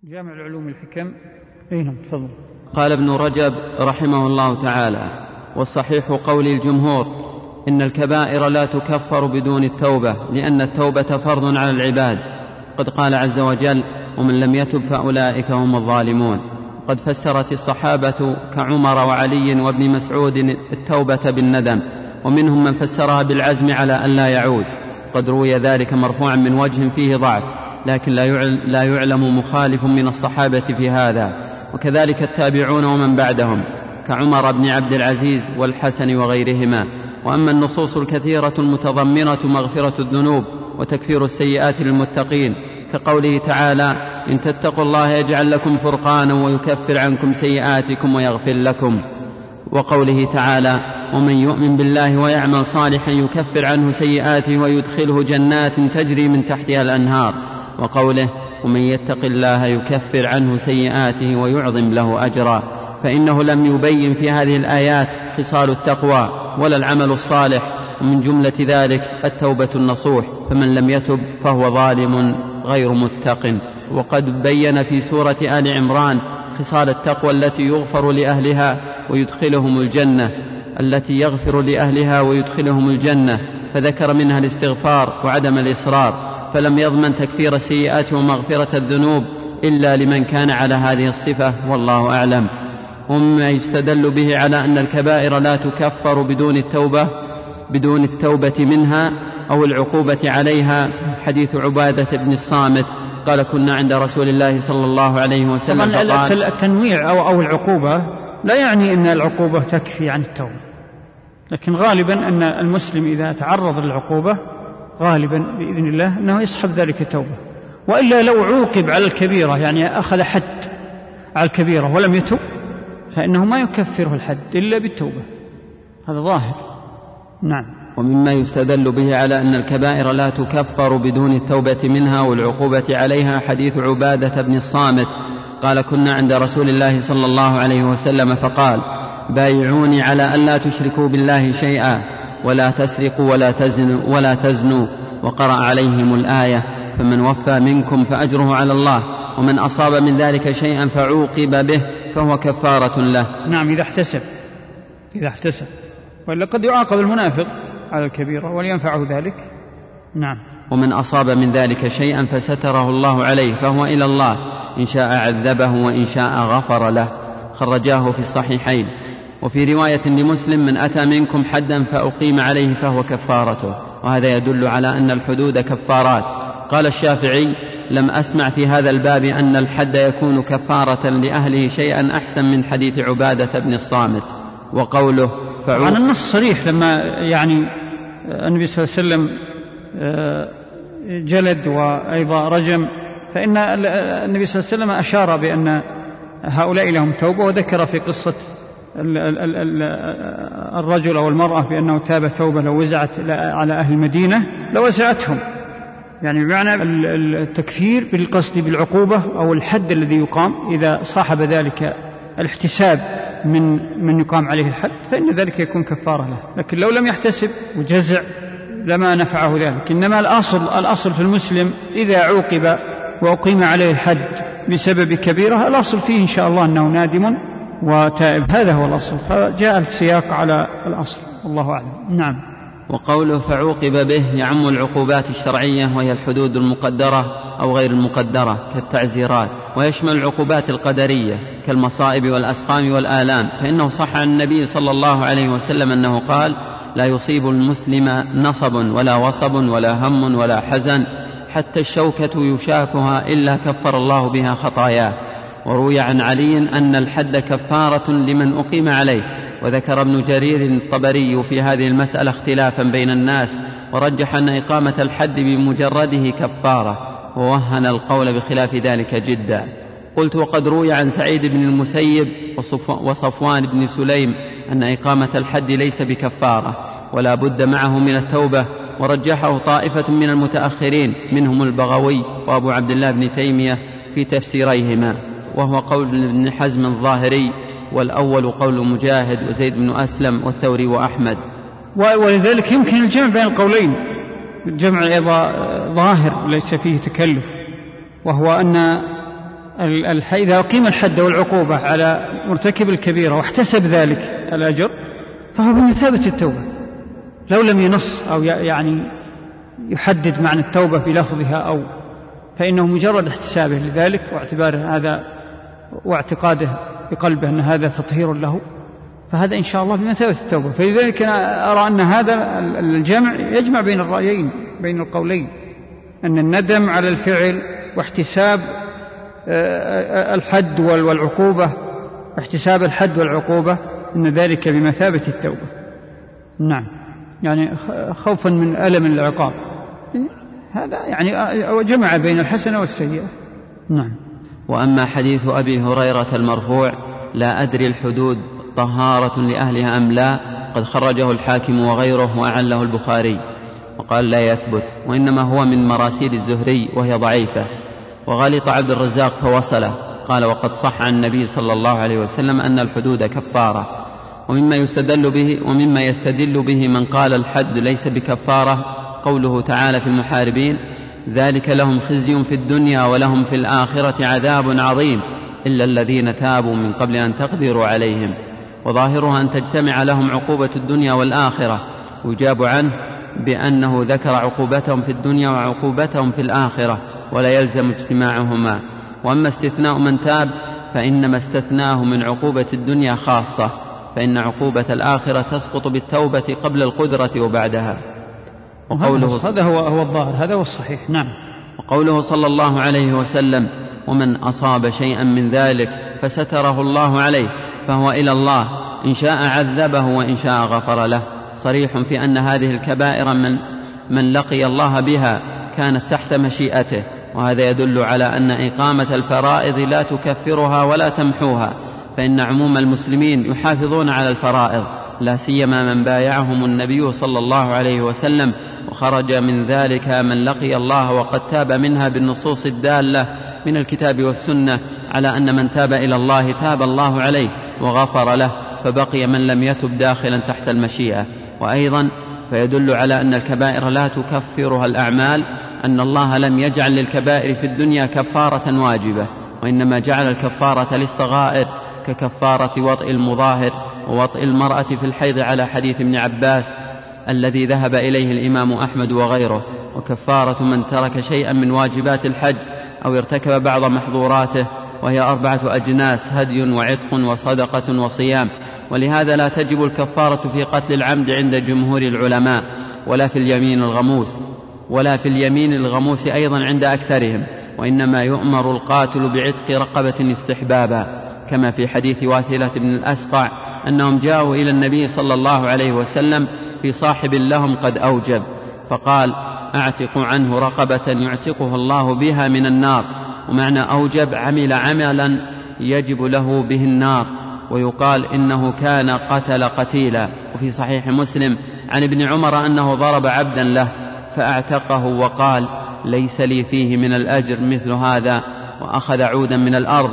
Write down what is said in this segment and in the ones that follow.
جامع العلوم الحكم. نعم تفضل. قال ابن رجب رحمه الله تعالى: والصحيح قول الجمهور إن الكبائر لا تكفر بدون التوبة، لأن التوبة فرض على العباد. قد قال عز وجل: ومن لم يتب فأولئك هم الظالمون. قد فسرت الصحابة كعمر وعلي وابن مسعود التوبة بالندم، ومنهم من فسرها بالعزم على أن لا يعود. قد روي ذلك مرفوعا من وجه فيه ضعف، لكن لا يعلم مخالف من الصحابة في هذا، وكذلك التابعون ومن بعدهم كعمر بن عبد العزيز والحسن وغيرهما. وأما النصوص الكثيرة المتضمنة مغفرة الذنوب وتكفير السيئات للمتقين، كقوله تعالى: إن تتقوا الله يجعل لكم فرقانا ويكفر عنكم سيئاتكم ويغفر لكم، وقوله تعالى: ومن يؤمن بالله ويعمل صالحا يكفر عنه سيئاته ويدخله جنات تجري من تحتها الأنهار، وقوله: ومن يتق الله يكفر عنه سيئاته ويعظم له أجرا. فإنه لم يبين في هذه الآيات خصال التقوى ولا العمل الصالح، ومن جملة ذلك التوبة النصوح، فمن لم يتب فهو ظالم غير متق. وقد بين في سورة آل عمران خصال التقوى التي يغفر لأهلها ويدخلهم الجنة، التي يغفر لأهلها ويدخلهم الجنة، فذكر منها الاستغفار وعدم الإصرار، فلم يضمن تكفير السيئات ومغفرة الذنوب إلا لمن كان على هذه الصفة، والله أعلم. ومما يستدل به على أن الكبائر لا تكفر بدون التوبة منها أو العقوبة عليها حديث عبادة بن الصامت قال: كنا عند رسول الله صلى الله عليه وسلم فقال. التنويع أو العقوبة لا يعني أن العقوبة تكفي عن التوبة، لكن غالبا أن المسلم إذا تعرض للعقوبة غالبا بإذن الله أنه يصحب ذلك التوبة. وإلا لو عوقب على الكبيرة، يعني أخذ حد على الكبيرة ولم يتوب، فإنه ما يكفره الحد إلا بالتوبة، هذا ظاهر. نعم. ومما يستدل به على أن الكبائر لا تكفر بدون التوبة منها والعقوبة عليها حديث عبادة بن الصامت قال: كنا عند رسول الله صلى الله عليه وسلم فقال: بايعوني على أن لا تشركوا بالله شيئا ولا تسرقوا ولا تزنوا، وقرأ عليهم الآية: فمن وفى منكم فأجره على الله، ومن أصاب من ذلك شيئا فعوقب به فهو كفارة له. نعم، إذا احتسب، وإلا قد يعاقب المنافق على الكبيرة ولينفعه ذلك. نعم. ومن أصاب من ذلك شيئا فستره الله عليه فهو إلى الله، إن شاء عذبه وإن شاء غفر له. خرجاه في الصحيحين. وفي رواية لمسلم: من أتى منكم حدا فأقيم عليه فهو كفارته. وهذا يدل على أن الحدود كفارات. قال الشافعي: لم أسمع في هذا الباب أن الحد يكون كفارة لأهله شيئا أحسن من حديث عبادة بن الصامت. وقوله عن النص صريح، لما يعني النبي صلى الله عليه وسلم جلد وأيضا رجم، فإن النبي صلى الله عليه وسلم أشار بأن هؤلاء لهم توبة، وذكر في قصة الرجل أو المرأة بأنه تاب توبة لو وزعت على أهل المدينة لوزعتهم، يعني بمعنى التكفير بالقصد بالعقوبة أو الحد الذي يقام، إذا صاحب ذلك الاحتساب من يقام عليه الحد فإن ذلك يكون كفارة له. لكن لو لم يحتسب وجزع لما نفعه ذلك. إنما الأصل في المسلم إذا عوقب وأقيم عليه الحد بسبب كبيرة، الأصل فيه إن شاء الله أنه نادم وتائب، هذا هو الأصل، فجاء السياق على الأصل، الله أعلم. نعم. وقوله فعوقب به يعم العقوبات الشرعية، وهي الحدود المقدرة أو غير المقدرة كالتعزيرات، ويشمل العقوبات القدرية كالمصائب والأسقام والآلام، فإنه صح عن النبي صلى الله عليه وسلم أنه قال: لا يصيب المسلم نصب ولا وصب ولا هم ولا حزن حتى الشوكة يشاكها إلا كفر الله بها خطاياه. وروي عن علي أن الحد كفارة لمن أقيم عليه. وذكر ابن جرير الطبري في هذه المسألة اختلافا بين الناس، ورجح أن إقامة الحد بمجرده كفارة، ووهن القول بخلاف ذلك جدا. قلت: وقد روي عن سعيد بن المسيب وصفوان بن سليم أن إقامة الحد ليس بكفارة ولا بد معه من التوبة، ورجحه طائفة من المتأخرين منهم البغوي وأبو عبد الله بن تيمية في تفسيريهما، وهو قول ابن حزم الظاهري، والأول قول مجاهد وزيد بن أسلم والثوري وأحمد. ولذلك يمكن الجمع بين القولين، الجمع أيضا ظاهر ليس فيه تكلف، وهو أن إذا أقيم الحد والعقوبة على مرتكب الكبيرة واحتسب ذلك الأجر فهو بمثابة التوبة، لو لم ينص أو يعني يحدد معنى التوبة بلفظها أو فإنه مجرد احتسابه لذلك واعتباره هذا واعتقاده بقلبه أن هذا تطهير له، فهذا إن شاء الله بمثابة التوبة. فلذلك أنا أرى أن هذا الجمع يجمع بين الرأيين، بين القولين، أن الندم على الفعل واحتساب الحد والعقوبة، احتساب الحد والعقوبة، أن ذلك بمثابة التوبة. نعم، يعني خوفا من ألم العقاب، هذا يعني جمع بين الحسنة والسيئة. نعم. وأما حديث أبي هريرة المرفوع لا أدري الحدود طهارة لأهلها أم لا، قد خرجه الحاكم وغيره وأعله البخاري وقال لا يثبت، وإنما هو من مراسيل الزهري وهي ضعيفة. وغلط عبد الرزاق فوصله، قال وقد صح عن النبي صلى الله عليه وسلم أن الحدود كفارة. ومما يستدل به من قال الحد ليس بكفارة قوله تعالى في المحاربين ذلك لهم خزي في الدنيا ولهم في الآخرة عذاب عظيم إلا الذين تابوا من قبل أن تقدروا عليهم. وظاهرها أن تجتمع لهم عقوبة الدنيا والآخرة، ويجاب عنه بأنه ذكر عقوبتهم في الدنيا وعقوبتهم في الآخرة ولا يلزم اجتماعهما. وأما استثناء من تاب فإنما استثناه من عقوبة الدنيا خاصة، فإن عقوبة الآخرة تسقط بالتوبة قبل القدرة وبعدها. هذا هو الظاهر، هذا هو الصحيح. نعم. وقوله صلى الله عليه وسلم ومن أصاب شيئا من ذلك فستره الله عليه فهو إلى الله إن شاء عذبه وإن شاء غفر له، صريح في أن هذه الكبائر من لقي الله بها كانت تحت مشيئته. وهذا يدل على أن إقامة الفرائض لا تكفرها ولا تمحوها، فإن عموم المسلمين يحافظون على الفرائض، لا سيما من بايعهم النبي صلى الله عليه وسلم وخرج من ذلك من لقي الله وقد تاب منها بالنصوص الدالة من الكتاب والسنة على أن من تاب إلى الله تاب الله عليه وغفر له، فبقي من لم يتب داخلا تحت المشيئة. وأيضا فيدل على أن الكبائر لا تكفرها الأعمال أن الله لم يجعل للكبائر في الدنيا كفارة واجبة، وإنما جعل الكفارة للصغائر ككفارة وطئ المظاهر ووطئ المرأة في الحيض على حديث ابن عباس الذي ذهب إليه الإمام أحمد وغيره، وكفارة من ترك شيئا من واجبات الحج أو ارتكب بعض محظوراته، وهي 4 أجناس: هدي وعتق وصدقة وصيام. ولهذا لا تجب الكفارة في قتل العمد عند جمهور العلماء، ولا في اليمين الغموس أيضا عند أكثرهم، وإنما يؤمر القاتل بعتق رقبة استحبابا، كما في حديث واثلة بن الأسقع أنهم جاءوا إلى النبي صلى الله عليه وسلم في صاحب لهم قد أوجب، فقال أعتق عنه رقبة يعتقه الله بها من النار. ومعنى أوجب عمل عملا يجب له به النار، ويقال إنه كان قتل قتيلا. وفي صحيح مسلم عن ابن عمر أنه ضرب عبدا له فأعتقه وقال ليس لي فيه من الأجر مثل هذا، وأخذ عودا من الأرض.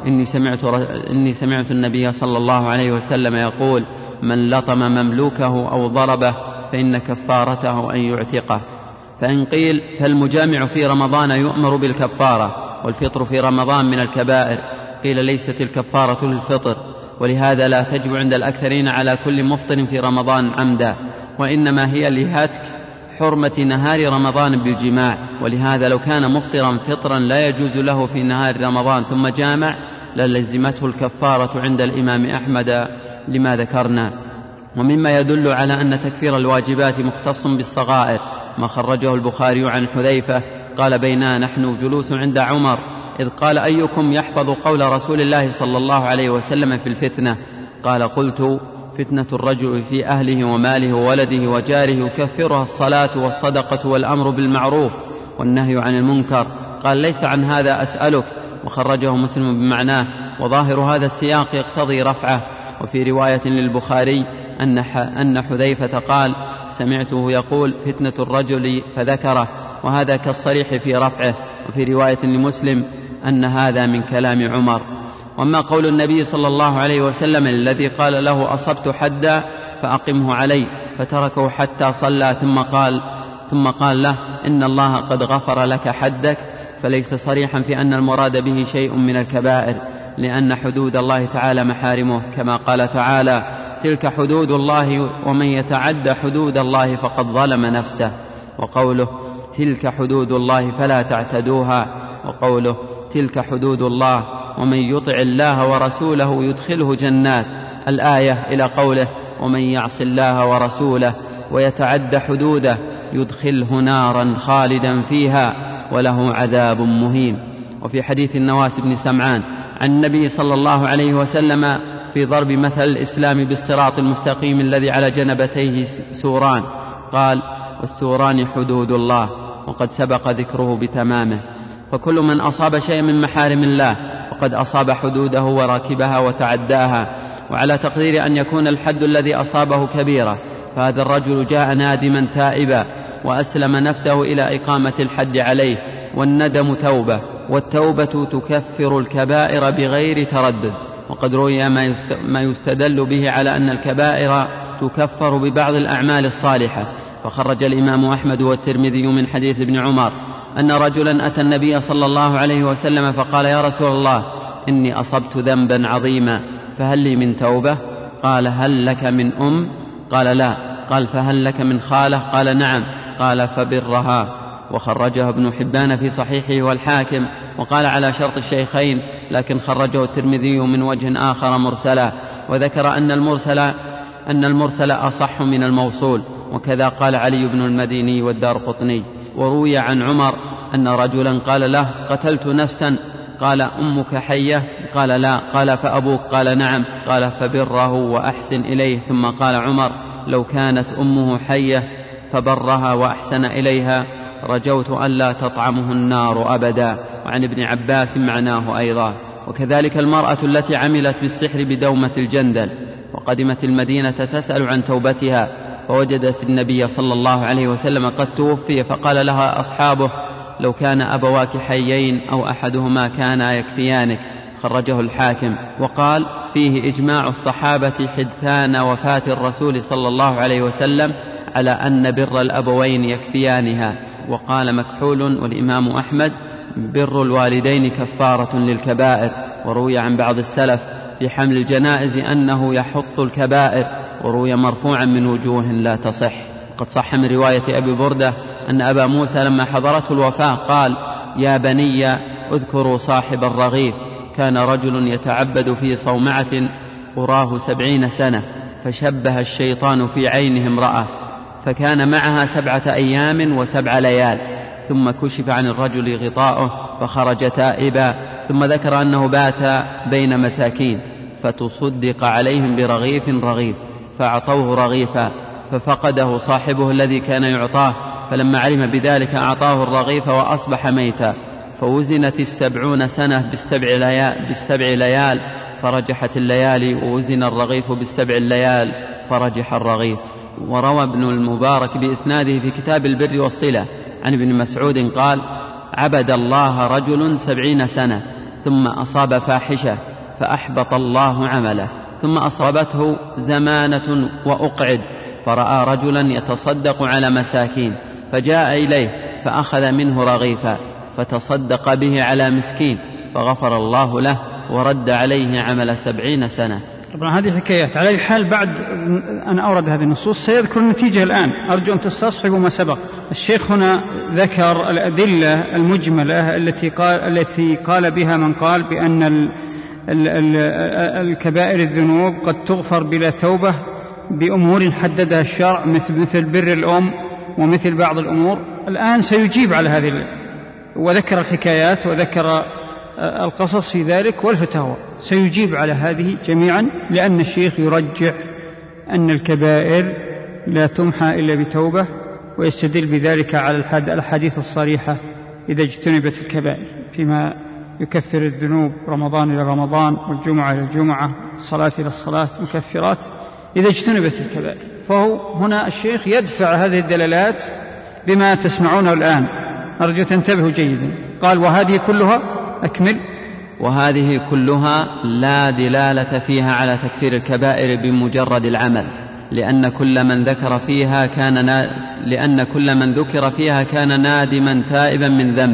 إني سمعت النبي صلى الله عليه وسلم يقول من لطم مملوكه أو ضربه فإن كفارته أن يعتقه. فإن قيل فالمجامع في رمضان يؤمر بالكفارة والفطر في رمضان من الكبائر، قيل ليست الكفارة للفطر، ولهذا لا تجب عند الأكثرين على كل مفطر في رمضان عمدا، وإنما هي لهتك حرمة نهار رمضان بالجماع. ولهذا لو كان مفطرا فطرا لا يجوز له في نهار رمضان ثم جامع للزمته الكفارة عند الإمام أحمد لما ذكرنا. ومما يدل على أن تكفير الواجبات مختص بالصغائر ما خرجه البخاري عن حذيفة قال بينا نحن جلوس عند عمر إذ قال أيكم يحفظ قول رسول الله صلى الله عليه وسلم في الفتنة؟ قال قلت فتنة الرجل في أهله وماله وولده وجاره يكفرها الصلاة والصدقة والأمر بالمعروف والنهي عن المنكر. قال ليس عن هذا أسألك، وخرجه مسلم بمعناه، وظاهر هذا السياق يقتضي رفعه. وفي رواية للبخاري أن حذيفة قال سمعته يقول فتنة الرجل فذكره، وهذا كالصريح في رفعه. وفي رواية لمسلم أن هذا من كلام عمر. وأما قول النبي صلى الله عليه وسلم الذي قال له أصبت حدا فأقمه علي فتركه حتى صلى ثم قال له إن الله قد غفر لك حدك، فليس صريحا في أن المراد به شيء من الكبائر، لأن حدود الله تعالى محارمه، كما قال تعالى: تلك حدود الله ومن يتعد حدود الله فقد ظلم نفسه. وقوله: تلك حدود الله فلا تعتدوها. وقوله: تلك حدود الله ومن يطع الله ورسوله يدخله جنات، الآية إلى قوله: ومن يعص الله ورسوله ويتعد حدوده يدخله نارا خالدا فيها وله عذاب مهين. وفي حديث النواس بن سمعان عن النبي صلى الله عليه وسلم في ضرب مثل الإسلام بالصراط المستقيم الذي على جنبتيه سوران، قال: والسوران حدود الله، وقد سبق ذكره بتمامه. فكل من أصاب شيئا من محارم الله وقد أصاب حدوده وراكبها وتعداها. وعلى تقدير أن يكون الحد الذي أصابه كبيرة، فهذا الرجل جاء نادما تائبا وأسلم نفسه إلى إقامة الحد عليه، والندم توبة، والتوبة تكفر الكبائر بغير تردد. وقد روي ما يستدل به على أن الكبائر تكفر ببعض الأعمال الصالحة. فخرج الإمام أحمد والترمذي من حديث ابن عمر أن رجلا أتى النبي صلى الله عليه وسلم فقال: يا رسول الله، إني أصبت ذنبا عظيما، فهل لي من توبة؟ قال: هل لك من أم؟ قال: لا. قال: فهل لك من خالة؟ قال: نعم. قال: فبرها. وخرجه ابن حبان في صحيحه والحاكم، وقال على شرط الشيخين، لكن خرجه الترمذي من وجه آخر مرسلا، وذكر أن المرسل أصح من الموصول، وكذا قال علي بن المديني والدارقطني. وروي عن عمر أن رجلا قال له: قتلت نفسا. قال: أمك حية؟ قال: لا. قال: فأبوك؟ قال: نعم. قال: فبره وأحسن إليه. ثم قال عمر: لو كانت أمه حية فبرها وأحسن إليها رجوت ألا تطعمه النار أبدا. وعن ابن عباس معناه أيضا. وكذلك المرأة التي عملت بالسحر بدومة الجندل وقدمت المدينة تسأل عن توبتها، فوجدت النبي صلى الله عليه وسلم قد توفي، فقال لها أصحابه: لو كان أبواك حيين أو أحدهما كانا يكفيانك. خرجه الحاكم. وقال: فيه إجماع الصحابة حدثان وفاة الرسول صلى الله عليه وسلم على أن بر الأبوين يكفيانها. وقال مكحول والإمام أحمد: بر الوالدين كفارة للكبائر. وروي عن بعض السلف في حمل الجنائز أنه يحط الكبائر، وروي مرفوعا من وجوه لا تصح. قد صح من رواية أبي بردة أن أبا موسى لما حضرته الوفاة قال: يا بني اذكروا صاحب الرغيف، كان رجل يتعبد في صومعة قراه 70 سنة، فشبه الشيطان في عينه امرأة، فكان معها 7 أيام و7 ليال، ثم كشف عن الرجل غطاؤه فخرج تائبا. ثم ذكر أنه بات بين مساكين، فتصدق عليهم برغيف رغيف، فأعطوه رغيفا، ففقده صاحبه الذي كان يعطاه، فلما علم بذلك أعطاه الرغيف وأصبح ميتا. فوزنت 70 سنة بالسبع ليال فرجحت الليالي، ووزن الرغيف بال7 ليال فرجح الرغيف. وروى ابن المبارك بإسناده في كتاب البر والصلة عن ابن مسعود قال: عبد الله رجل 70 سنة ثم أصاب فاحشة فأحبط الله عمله، ثم أصابته زمانة وأقعد، فرأى رجلا يتصدق على مساكين، فجاء إليه فأخذ منه رغيفا فتصدق به على مسكين، فغفر الله له ورد عليه عمل 70 سنة. طبعا هذه حكايات. على أي حال بعد أن أورد هذه النصوص سيذكر النتيجة الآن، أرجو أن تستصحبوا ما سبق. الشيخ هنا ذكر الأدلة المجملة التي قال بها من قال بأن الكبائر الذنوب قد تغفر بلا توبة بأمور حددها الشرع، مثل بر الأم ومثل بعض الأمور. الآن سيجيب على هذه، وذكر الحكايات وذكر القصص في ذلك والفتاوى، سيجيب على هذه جميعا، لأن الشيخ يرجع أن الكبائر لا تمحى إلا بتوبة، ويستدل بذلك على الحديث الصريحة: إذا اجتنبت الكبائر، فيما يكفر الذنوب رمضان إلى رمضان والجمعة إلى الجمعة، الصلاة إلى الصلاة، مكفرات إذا اجتنبت الكبائر. فهو هنا الشيخ يدفع هذه الدلالات بما تسمعونه الآن، أرجو تنتبهوا جيدا. قال: وهذه كلها، أكمل. وهذه كلها لا دلالة فيها على تكفير الكبائر بمجرد العمل، لأن كل من ذكر فيها كان نادما تائبا من ذنبه،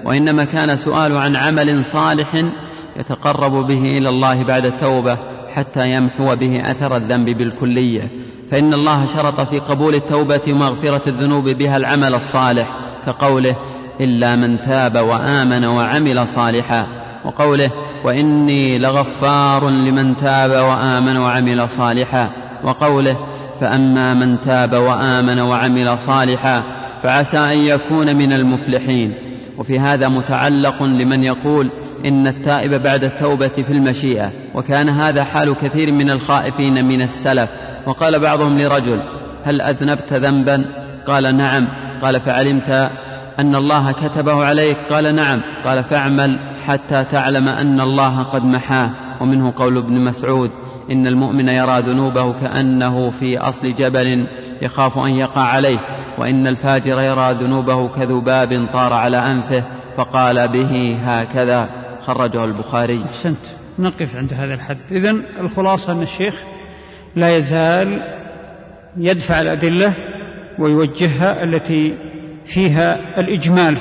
وإنما كان سؤال عن عمل صالح يتقرب به إلى الله بعد التوبة حتى يمحو به أثر الذنب بالكلية، فإن الله شرط في قبول التوبة ومغفرة الذنوب بها العمل الصالح، كقوله إلا من تاب وآمن وعمل صالحا، وقوله وإني لغفار لمن تاب وآمن وعمل صالحا، وقوله فأما من تاب وآمن وعمل صالحا فعسى أن يكون من المفلحين. وفي هذا متعلق لمن يقول إن التائب بعد التوبة في المشيئة، وكان هذا حال كثير من الخائفين من السلف. وقال بعضهم لرجل هل أذنبت ذنبا؟ قال نعم. قال فعلمت أن الله كتبه عليك؟ قال نعم. قال فاعمل حتى تعلم أن الله قد محاه. ومنه قول ابن مسعود إن المؤمن يرى ذنوبه كأنه في أصل جبل يخاف أن يقع عليه، وإن الفاجر يرى ذنوبه كذباب طار على أنفه فقال به هكذا، خرجه البخاري. أحسنت، نقف عند هذا الحد. إذن الخلاصة أن الشيخ لا يزال يدفع الأدلة ويوجهها التي فيها الإجمال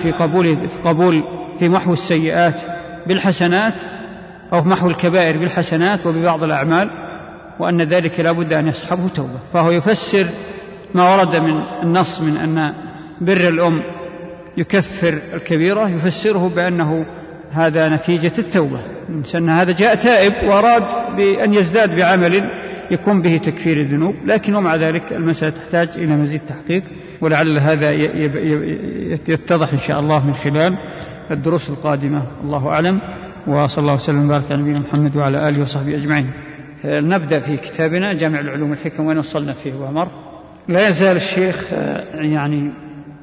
في محو السيئات بالحسنات، أو محو الكبائر بالحسنات وببعض الأعمال، وأن ذلك لا بد أن يصحبه توبة. فهو يفسر ما ورد من النص من أن بر الأم يكفر الكبيرة، يفسره بأنه هذا نتيجة التوبة، إن هذا جاء تائب وأراد بأن يزداد بعمل يكون به تكفير الذنوب، لكن ومع ذلك المسألة تحتاج إلى مزيد تحقيق، ولعل هذا يتضح إن شاء الله من خلال الدروس القادمة. الله أعلم، وصلى الله وسلم وبارك على نبينا محمد وعلى آله وصحبه أجمعين. نبدأ في كتابنا جامع العلوم والحكم، وين وصلنا فيه وأمر. لا يزال الشيخ يعني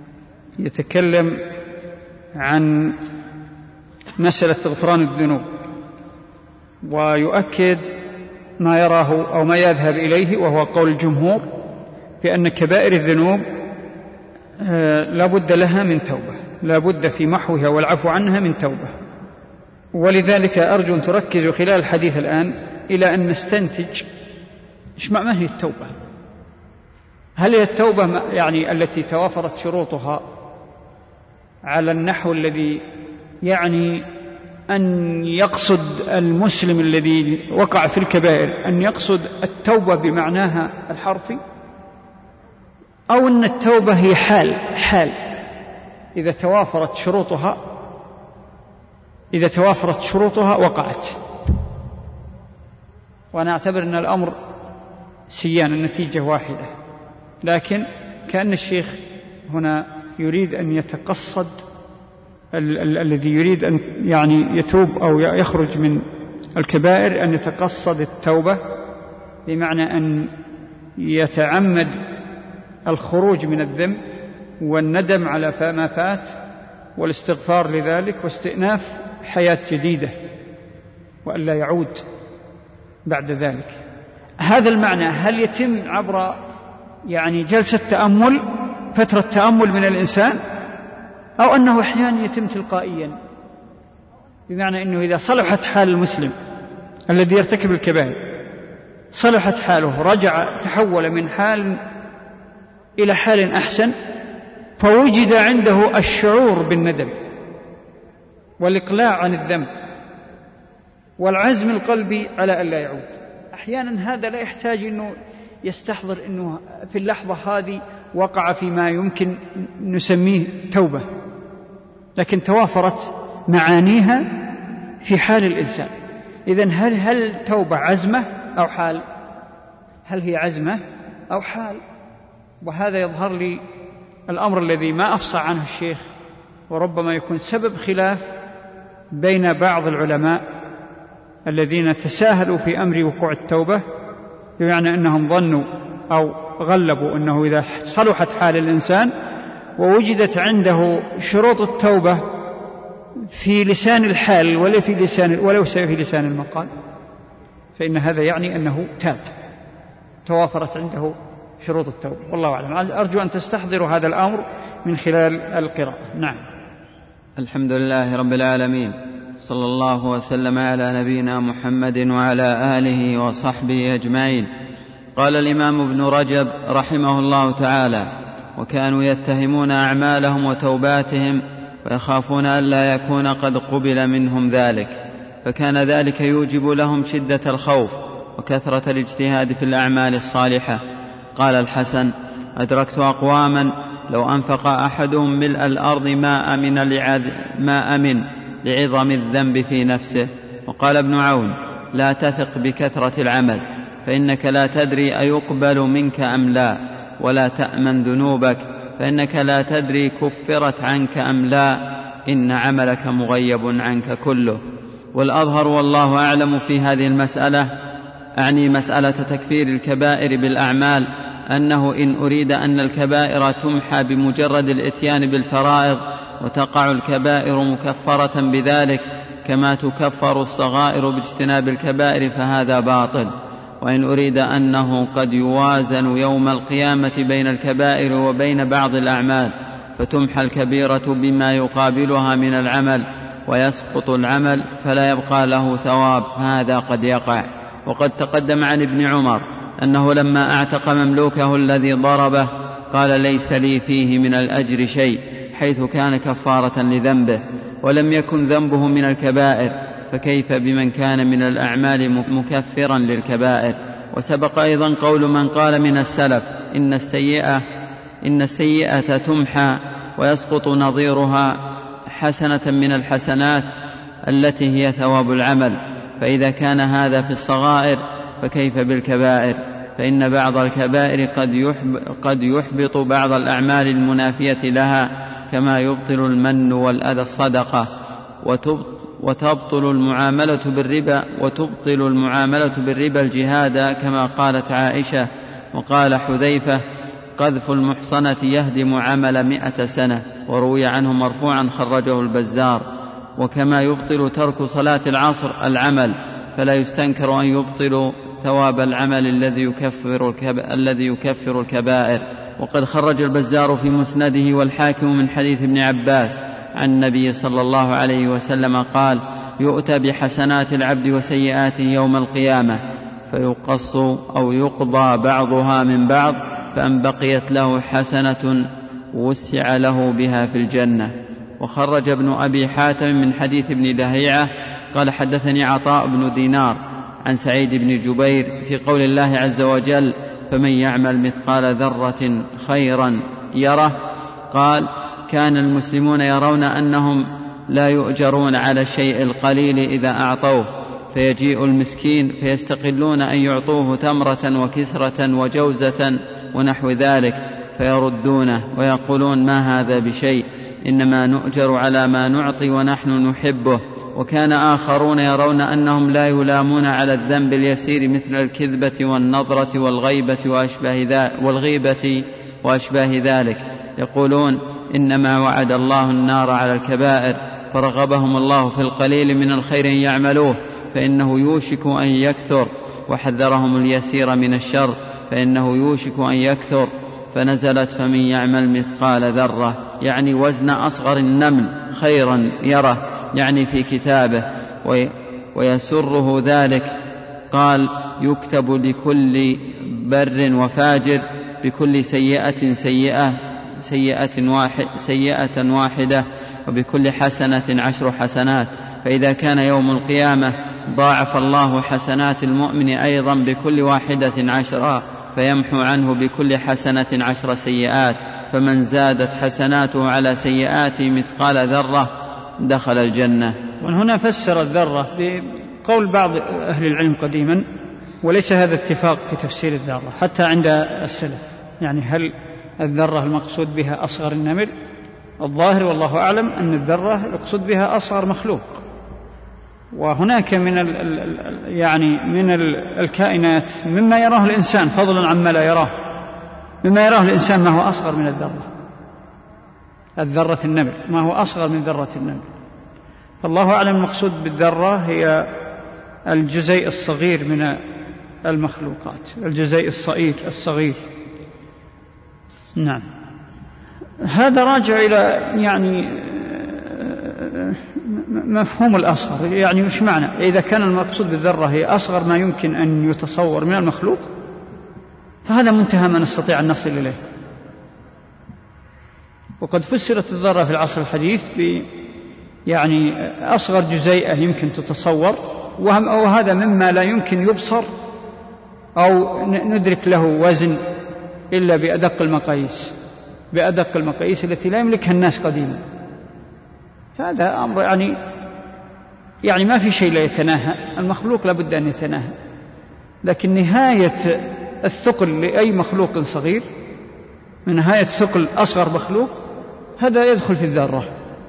يتكلم عن مسألة غفران الذنوب، ويؤكد ما يراه أو ما يذهب إليه، وهو قول الجمهور بأن كبائر الذنوب لا بد لها من توبة، لا بد في محوها والعفو عنها من توبة. ولذلك أرجو أن تركزوا خلال الحديث الآن إلى أن نستنتج ما هي التوبة. هل هي التوبة يعني التي توافرت شروطها على النحو الذي يعني أن يقصد المسلم الذي وقع في الكبائر أن يقصد التوبة بمعناها الحرفي، أو أن التوبة هي حال إذا توافرت شروطها وقعت؟ وأنا أعتبر أن الأمر سيان، النتيجة واحدة، لكن كأن الشيخ هنا يريد أن يتقصد الذي يريد أن يعني يتوب أو يخرج من الكبائر أن يتقصد التوبة، بمعنى أن يتعمد الخروج من الذنب والندم على ما فات والاستغفار لذلك واستئناف حياة جديدة، وألا يعود بعد ذلك. هذا المعنى هل يتم عبر يعني جلسة تأمل، فترة تأمل من الإنسان، أو أنه أحيانا يتم تلقائيا، بمعنى أنه إذا صلحت حال المسلم الذي يرتكب الكبائر، صلحت حاله، رجع تحول من حال إلى حال أحسن، فوجد عنده الشعور بالندم والإقلاع عن الذنب والعزم القلبي على أن لا يعود. أحيانا هذا لا يحتاج أنه يستحضر أنه في اللحظة هذه وقع فيما يمكن نسميه توبة، لكن توافرت معانيها في حال الإنسان. إذن هل توبة عزمة أو حال؟ هل هي عزمة أو حال؟ وهذا يظهر لي الأمر الذي ما أفصح عنه الشيخ، وربما يكون سبب خلاف بين بعض العلماء الذين تساهلوا في أمر وقوع التوبة، بمعنى أنهم ظنوا أو غلبوا أنه إذا صلحت حال الإنسان ووجدت عنده شروط التوبة في لسان الحال وليس في لسان المقال، فإن هذا يعني أنه تاب، توافرت عنده شروط التوبة. والله أعلم. أرجو أن تستحضروا هذا الأمر من خلال القراءة. نعم. الحمد لله رب العالمين، صلى الله وسلم على نبينا محمد وعلى آله وصحبه أجمعين. قال الإمام ابن رجب رحمه الله تعالى: وكانوا يتهمون أعمالهم وتوباتهم ويخافون ألا يكون قد قبل منهم ذلك، فكان ذلك يوجب لهم شدة الخوف وكثرة الاجتهاد في الأعمال الصالحة. قال الحسن: أدركت أقواما لو أنفق أحدهم ملء الأرض ما أمن لعظم الذنب في نفسه. وقال ابن عون: لا تثق بكثرة العمل، فإنك لا تدري أيقبل منك أم لا، ولا تأمن ذنوبك، فإنك لا تدري كفرت عنك أم لا، إن عملك مغيب عنك كله. والأظهر والله أعلم في هذه المسألة، أعني مسألة تكفير الكبائر بالأعمال، أنه إن أريد أن الكبائر تمحى بمجرد الإتيان بالفرائض، وتقع الكبائر مكفرة بذلك كما تكفر الصغائر باجتناب الكبائر، فهذا باطل. وإن أريد أنه قد يوازن يوم القيامة بين الكبائر وبين بعض الأعمال، فتمحى الكبيرة بما يقابلها من العمل ويسقط العمل فلا يبقى له ثواب، هذا قد يقع. وقد تقدم عن ابن عمر أنه لما أعتق مملوكه الذي ضربه قال: ليس لي فيه من الأجر شيء، حيث كان كفارة لذنبه ولم يكن ذنبه من الكبائر، فكيف بمن كان من الأعمال مكفرا للكبائر. وسبق أيضا قول من قال من السلف: إن السيئة تمحى ويسقط نظيرها حسنة من الحسنات التي هي ثواب العمل، فإذا كان هذا في الصغائر فكيف بالكبائر؟ فإن بعض الكبائر قد يحبط بعض الأعمال المنافية لها، كما يبطل المن والأذى الصدقة، وتبطل المعاملة بالربا الجهاد، كما قالت عائشة. وقال حذيفة: قذف المحصنة يهدم عمل 100 سنة، وروي عنه مرفوعا خرجه البزار. وكما يبطل ترك صلاة العصر العمل، فلا يستنكر أن يبطل ثواب العمل الذي يكفر الكبائر. وقد خرج البزار في مسنده والحاكم من حديث ابن عباس عن النبي صلى الله عليه وسلم قال: يؤتى بحسنات العبد وسيئاته يوم القيامة، فيقص أو يقضى بعضها من بعض، فأن بقيت له حسنة وسع له بها في الجنة. وخرج ابن أبي حاتم من حديث ابن لهيعة قال: حدثني عطاء بن دينار عن سعيد بن جبير في قول الله عز وجل: فمن يعمل مثقال ذرة خيرا يره. قال: كان المسلمون يرون أنهم لا يؤجرون على الشيء القليل إذا أعطوه، فيجيء المسكين فيستقلون أن يعطوه تمرة وكسرة وجوزة ونحو ذلك، فيردونه ويقولون: ما هذا بشيء، إنما نؤجر على ما نعطي ونحن نحبه. وكان آخرون يرون أنهم لا يلامون على الذنب اليسير مثل الكذبة والنظرة والغيبة وأشباه ذلك، يقولون: إنما وعد الله النار على الكبائر، فرغبهم الله في القليل من الخير يعملوه فإنه يوشك أن يكثر، وحذرهم اليسير من الشر فإنه يوشك أن يكثر. فنزلت: فمن يعمل مثقال ذرة، يعني وزن أصغر النمل خيرا يره، يعني في كتابه، ويسره ذلك. قال: يكتب لكل بر وفاجر بكل سيئة واحدة، وبكل حسنة 10 حسنات. فإذا كان يوم القيامة ضاعف الله حسنات المؤمن أيضا بكل واحدة 10، فيمحو عنه بكل حسنة 10 سيئات. فمن زادت حسناته على سيئاته مثقال ذرة دخل الجنة. وهنا فسر الذرة بقول بعض أهل العلم قديما، وليس هذا اتفاق في تفسير الذرة حتى عند السلف، يعني هل الذرة المقصود بها أصغر النمل؟ الظاهر والله أعلم أن الذرة يقصد بها أصغر مخلوق. وهناك من الكائنات مما يراه الإنسان فضلا عما لا يراه، مما يراه الإنسان ما هو أصغر من الذرة النمل، ما هو أصغر من ذرة النمل. فالله أعلم المقصود بالذرة هي الجزيء الصغير من المخلوقات، الجزيء الصغير. نعم. هذا راجع إلى مفهوم الأصغر، يعني وش معنى إذا كان المقصود بالذرة هي أصغر ما يمكن أن يتصور من المخلوق، فهذا منتهى ما نستطيع أن نصل إليه. وقد فسرت الذرة في العصر الحديث يعني أصغر جزيئة يمكن تتصور، وهذا مما لا يمكن يبصر أو ندرك له وزن إلا بأدق المقاييس التي لا يملكها الناس قديما. فهذا أمر يعني ما في شيء لا يتناهى، المخلوق لابد أن يتناهى، لكن نهاية الثقل لأي مخلوق صغير من نهاية ثقل أصغر مخلوق هذا يدخل في الذرة،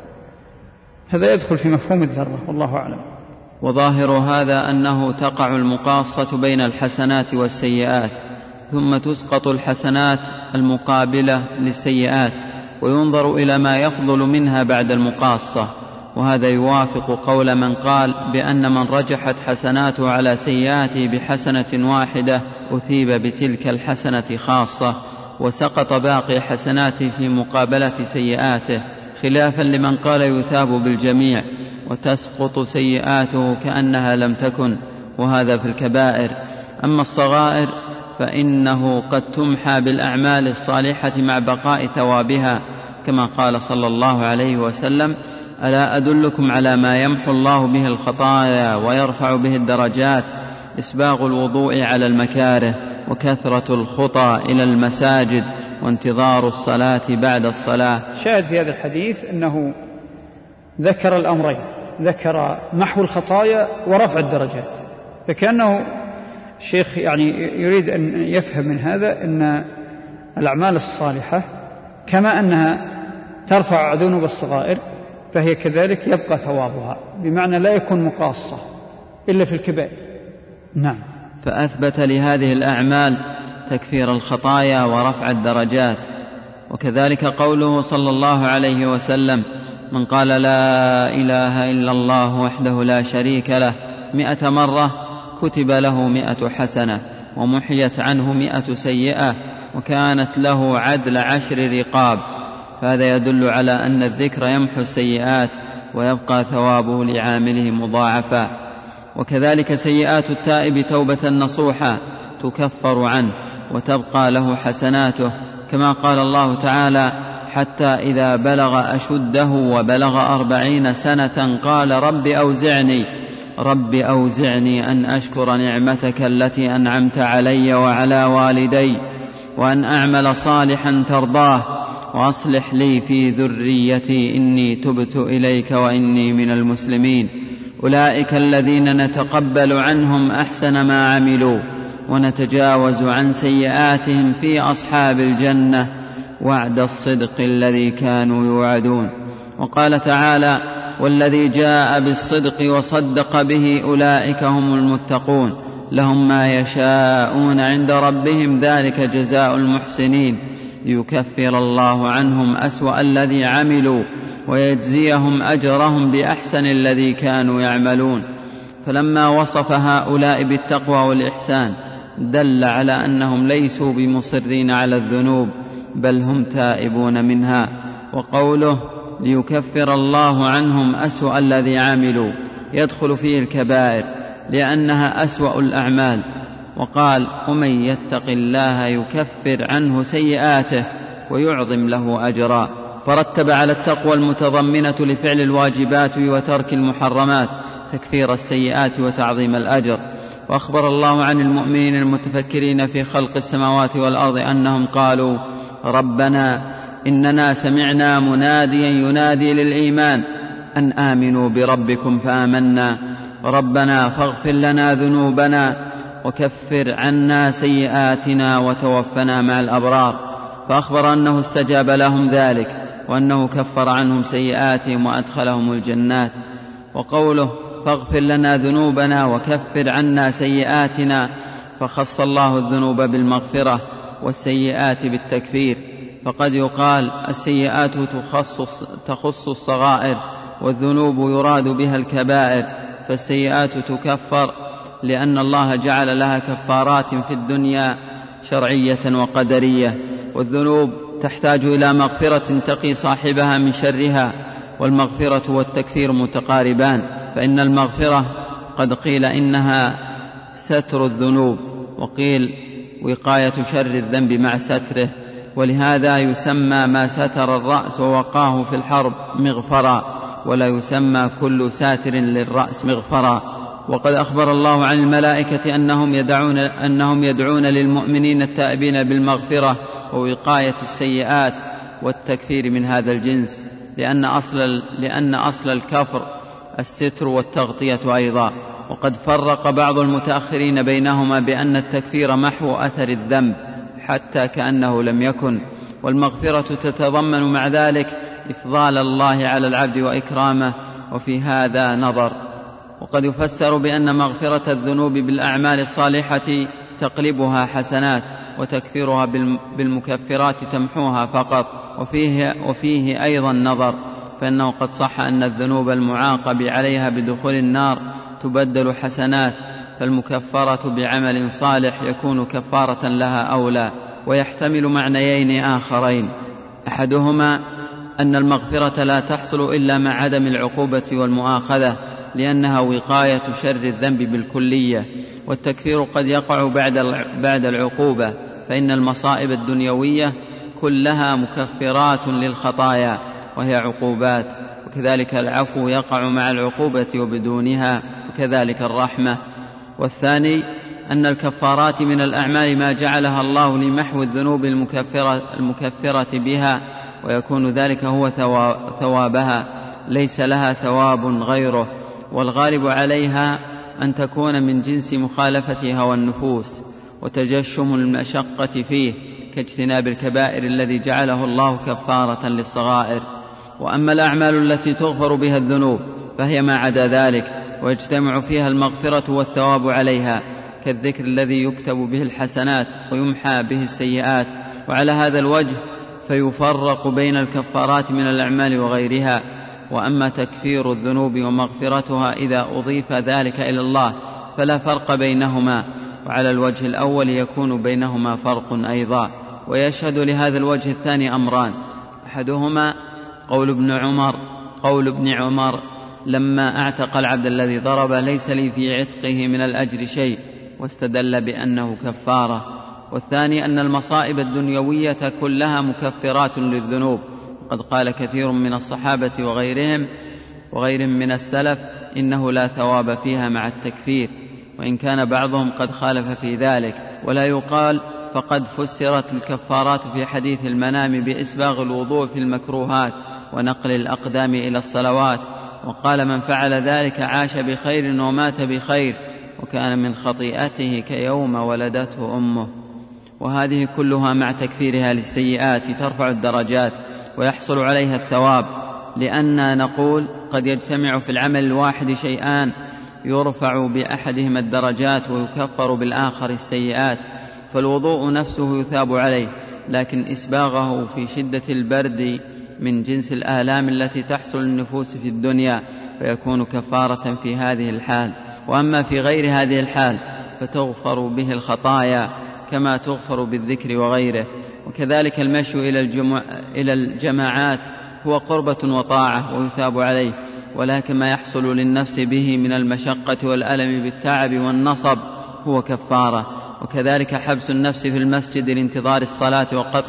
هذا يدخل في مفهوم الذرة، والله أعلم. وظاهر هذا أنه تقع المقاصة بين الحسنات والسيئات، ثم تسقط الحسنات المقابلة للسيئات وينظر إلى ما يفضل منها بعد المقاصة، وهذا يوافق قول من قال بأن من رجحت حسناته على سيئاته بحسنة واحدة أثيب بتلك الحسنة خاصة، وسقط باقي حسناته في مقابلة سيئاته، خلافا لمن قال يثاب بالجميع وتسقط سيئاته كأنها لم تكن، وهذا في الكبائر. أما الصغائر فإنه قد تمحى بالأعمال الصالحة مع بقاء ثوابها، كما قال صلى الله عليه وسلم: ألا أدلكم على ما يمحو الله به الخطايا ويرفع به الدرجات؟ إسباغ الوضوء على المكاره، وكثرة الخطى إلى المساجد، وانتظار الصلاة بعد الصلاة. شاهد في هذا الحديث أنه ذكر الأمرين، ذكر محو الخطايا ورفع الدرجات، فكأنه الشيخ يعني يريد أن يفهم من هذا أن الأعمال الصالحة كما أنها ترفع ذنوب الصغائر فهي كذلك يبقى ثوابها، بمعنى لا يكون مقاصة إلا في الكبائر. نعم. فأثبت لهذه الأعمال تكفير الخطايا ورفع الدرجات. وكذلك قوله صلى الله عليه وسلم: من قال لا إله إلا الله وحده لا شريك له 100 مرة كتب له 100 حسنة ومحيت عنه 100 سيئة وكانت له عدل 10 رقاب. فهذا يدل على أن الذكر يمحو السيئات ويبقى ثوابه لعامله مضاعفا. وكذلك سيئات التائب توبة نصوحا تكفر عنه وتبقى له حسناته، كما قال الله تعالى: حتى إذا بلغ أشده وبلغ 40 سنة قال رب أوزعني أن أشكر نعمتك التي أنعمت علي وعلى والدي وأن أعمل صالحا ترضاه وأصلح لي في ذريتي إني تبت إليك وإني من المسلمين. أولئك الذين نتقبل عنهم أحسن ما عملوا ونتجاوز عن سيئاتهم في أصحاب الجنة وعد الصدق الذي كانوا يوعدون. وقال تعالى: والذي جاء بالصدق وصدق به أولئك هم المتقون لهم ما يشاءون عند ربهم ذلك جزاء المحسنين ليكفر الله عنهم أسوأ الذي عملوا ويجزيهم أجرهم بأحسن الذي كانوا يعملون. فلما وصف هؤلاء بالتقوى والإحسان دل على أنهم ليسوا بمصرين على الذنوب بل هم تائبون منها. وقوله ليكفر الله عنهم أسوأ الذي عملوا يدخل فيه الكبائر لأنها أسوأ الأعمال. وقال: ومن يتق الله يكفر عنه سيئاته ويعظم له أجرا. فرتب على التقوى المتضمنة لفعل الواجبات وترك المحرمات تكفير السيئات وتعظيم الأجر. وأخبر الله عن المؤمنين المتفكرين في خلق السماوات والأرض أنهم قالوا: ربنا إننا سمعنا مناديا ينادي للإيمان أن آمنوا بربكم فآمنا ربنا فاغفر لنا ذنوبنا وكفر عنا سيئاتنا وتوفنا مع الأبرار. فأخبر أنه استجاب لهم ذلك وأنه كفر عنهم سيئاتهم وأدخلهم الجنات. وقوله فاغفر لنا ذنوبنا وكفر عنا سيئاتنا فخص الله الذنوب بالمغفرة والسيئات بالتكفير. فقد يقال السيئات تخص الصغائر والذنوب يراد بها الكبائر، فالسيئات تكفر لأن الله جعل لها كفارات في الدنيا شرعية وقدرية، والذنوب تحتاج إلى مغفرة تقي صاحبها من شرها، والمغفرة والتكفير متقاربان، فإن المغفرة قد قيل إنها ستر الذنوب وقيل وقاية شر الذنب مع ستره، ولهذا يسمى ما ستر الرأس ووقاه في الحرب مغفرا، ولا يسمى كل ساتر للرأس مغفرا. وقد أخبر الله عن الملائكة أنهم يدعون للمؤمنين التائبين بالمغفرة ووقاية السيئات والتكفير من هذا الجنس، لأن أصل الكفر الستر والتغطية أيضا. وقد فرق بعض المتأخرين بينهما بأن التكفير محو أثر الذنب حتى كأنه لم يكن، والمغفرة تتضمن مع ذلك إفضال الله على العبد وإكرامه، وفي هذا نظر. وقد يفسر بأن مغفرة الذنوب بالأعمال الصالحة تقلبها حسنات، وتكفيرها بالمكفرات تمحوها فقط، وفيه أيضا نظر، فإنه قد صح أن الذنوب المعاقب عليها بدخول النار تبدل حسنات، فالمكفرة بعمل صالح يكون كفارة لها أولى. ويحتمل معنيين آخرين: أحدهما أن المغفرة لا تحصل إلا مع عدم العقوبة والمؤاخذة، لأنها وقاية شر الذنب بالكلية، والتكفير قد يقع بعد العقوبة، فإن المصائب الدنيوية كلها مكفرات للخطايا وهي عقوبات، وكذلك العفو يقع مع العقوبة وبدونها، وكذلك الرحمة. والثاني أن الكفارات من الأعمال ما جعلها الله لمحو الذنوب المكفرة بها، ويكون ذلك هو ثوابها، ليس لها ثواب غيره، والغالب عليها أن تكون من جنس مخالفة هوى النفوس وتجشم المشقة فيه، كاجتناب الكبائر الذي جعله الله كفارة للصغائر. وأما الأعمال التي تغفر بها الذنوب فهي ما عدا ذلك، ويجتمع فيها المغفرة والثواب عليها، كالذكر الذي يكتب به الحسنات ويمحى به السيئات. وعلى هذا الوجه فيفرق بين الكفارات من الأعمال وغيرها. وأما تكفير الذنوب ومغفرتها إذا أضيف ذلك إلى الله فلا فرق بينهما، وعلى الوجه الأول يكون بينهما فرق أيضا. ويشهد لهذا الوجه الثاني أمران: أحدهما قول ابن عمر لما اعتق العبد الذي ضرب: ليس لي في عتقه من الأجر شيء، واستدل بأنه كفارة. والثاني أن المصائب الدنيوية كلها مكفرات للذنوب، وقد قال كثير من الصحابة وغيرهم من السلف إنه لا ثواب فيها مع التكفير، وإن كان بعضهم قد خالف في ذلك. ولا يقال فقد فسرت الكفارات في حديث المنام بإسباغ الوضوء في المكروهات ونقل الأقدام إلى الصلوات، وقال من فعل ذلك عاش بخير ومات بخير، وكان من خطيئته كيوم ولدته أمه. وهذه كلها مع تكفيرها للسيئات ترفع الدرجات ويحصل عليها الثواب، لأننا نقول قد يجتمع في العمل الواحد شيئان يرفع بأحدهما الدرجات ويكفر بالآخر السيئات. فالوضوء نفسه يثاب عليه، لكن إسباغه في شدة البرد من جنس الآلام التي تحصل للنفوس في الدنيا فيكون كفارة في هذه الحال. وأما في غير هذه الحال فتغفر به الخطايا كما تغفر بالذكر وغيره. وكذلك المشي إلى الجماعات هو قربة وطاعة ويثاب عليه، ولكن ما يحصل للنفس به من المشقة والألم بالتعب والنصب هو كفارة. وكذلك حبس النفس في المسجد لانتظار الصلاة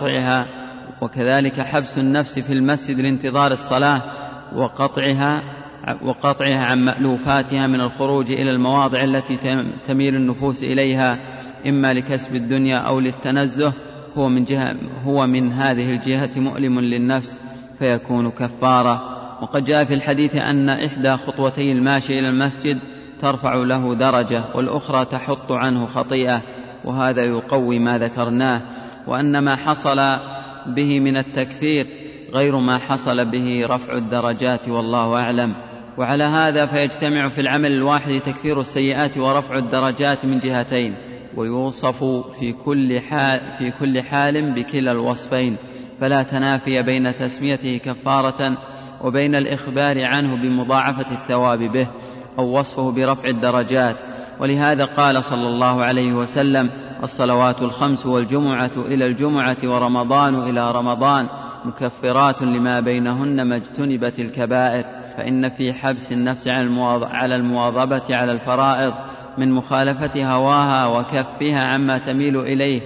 وقطعها عن مألوفاتها من الخروج إلى المواضع التي تميل النفوس إليها، إما لكسب الدنيا أو للتنزه، هو من هذه الجهة مؤلم للنفس فيكون كفارة. وقد جاء في الحديث أن إحدى خطوتي الماشي إلى المسجد ترفع له درجة، والأخرى تحط عنه خطيئة، وهذا يقوي ما ذكرناه، وأن ما حصل به من التكفير غير ما حصل به رفع الدرجات، والله أعلم. وعلى هذا فيجتمع في العمل الواحد تكفير السيئات ورفع الدرجات من جهتين، ويوصف في كل حال بكلا الوصفين، فلا تنافي بين تسميته كفارة وبين الإخبار عنه بمضاعفة الثواب به أو وصفه برفع الدرجات. ولهذا قال صلى الله عليه وسلم: الصلوات الخمس والجمعة إلى الجمعة ورمضان إلى رمضان مكفرات لما بينهن ما اجتنبت الكبائر. فإن في حبس النفس على المواظبة على الفرائض من مخالفة هواها وكفها عما تميل إليه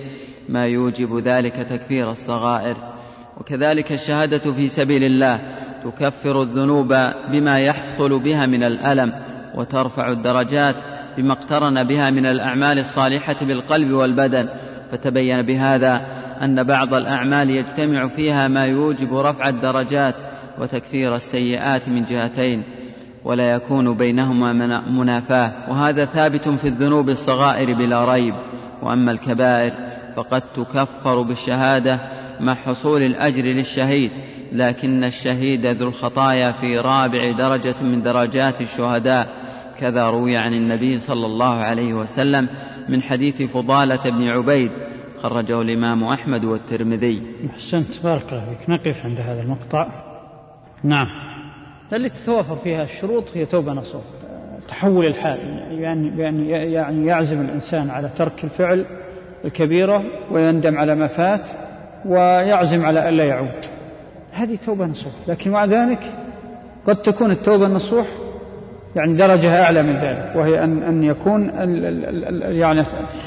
ما يوجب ذلك تكفير الصغائر. وكذلك الشهادة في سبيل الله تكفر الذنوب بما يحصل بها من الألم، وترفع الدرجات بما اقترن بها من الأعمال الصالحة بالقلب والبدن. فتبين بهذا أن بعض الأعمال يجتمع فيها ما يوجب رفع الدرجات وتكفير السيئات من جهتين، ولا يكون بينهما منافاة، وهذا ثابت في الذنوب الصغائر بلا ريب. وأما الكبائر فقد تكفر بالشهادة مع حصول الأجر للشهيد، لكن الشهيد ذو الخطايا في رابع درجة من درجات الشهداء، كذا روي عن النبي صلى الله عليه وسلم من حديث فضالة بن عبيد خرجه الإمام أحمد والترمذي. أحسنت، بارك الله فيك. نقف عند هذا المقطع. نعم، اللي تتوافر فيها الشروط هي توبة نصوح، تحول الحال، يعني يعزم الإنسان على ترك الفعل الكبيرة ويندم على ما فات ويعزم على ألا يعود، هذه توبة نصوح. لكن مع ذلك قد تكون التوبة النصوح يعني درجة أعلى من ذلك، وهي أن يكون يعني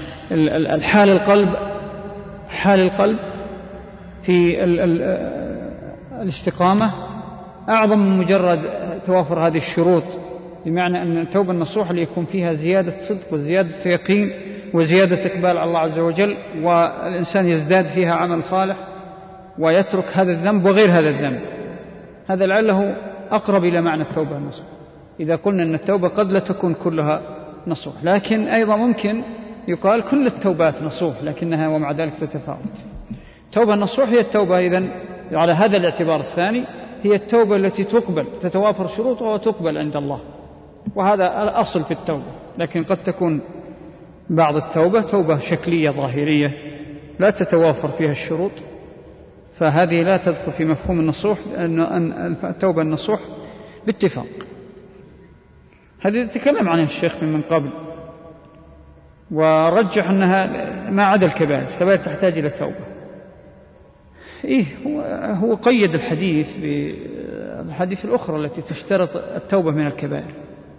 حال القلب في الاستقامة أعظم من مجرد توافر هذه الشروط، بمعنى أن التوبة النصوح اللي يكون فيها زيادة صدق وزيادة يقين وزيادة إقبال على الله عز وجل، والإنسان يزداد فيها عمل صالح ويترك هذا الذنب وغير هذا الذنب، هذا لعله أقرب إلى معنى التوبة النصوح. إذا قلنا أن التوبة قد لا تكون كلها نصوح، لكن أيضا ممكن يقال كل التوبات نصوح لكنها ومع ذلك تتفاوت. التوبة النصوح هي التوبة إذن على هذا الاعتبار الثاني هي التوبة التي تقبل، تتوافر شروطها وتقبل عند الله، وهذا الأصل في التوبة. لكن قد تكون بعض التوبة توبة شكلية ظاهرية لا تتوافر فيها الشروط، فهذه لا تدخل في مفهوم النصوح، أن التوبة النصوح باتفاق. هذه تكلم عنها الشيخ من قبل ورجح أنها ما عدا الكبائر تحتاج إلى توبة. هو قيد الحديث بالحديث الأخرى التي تشترط التوبة من الكبائر،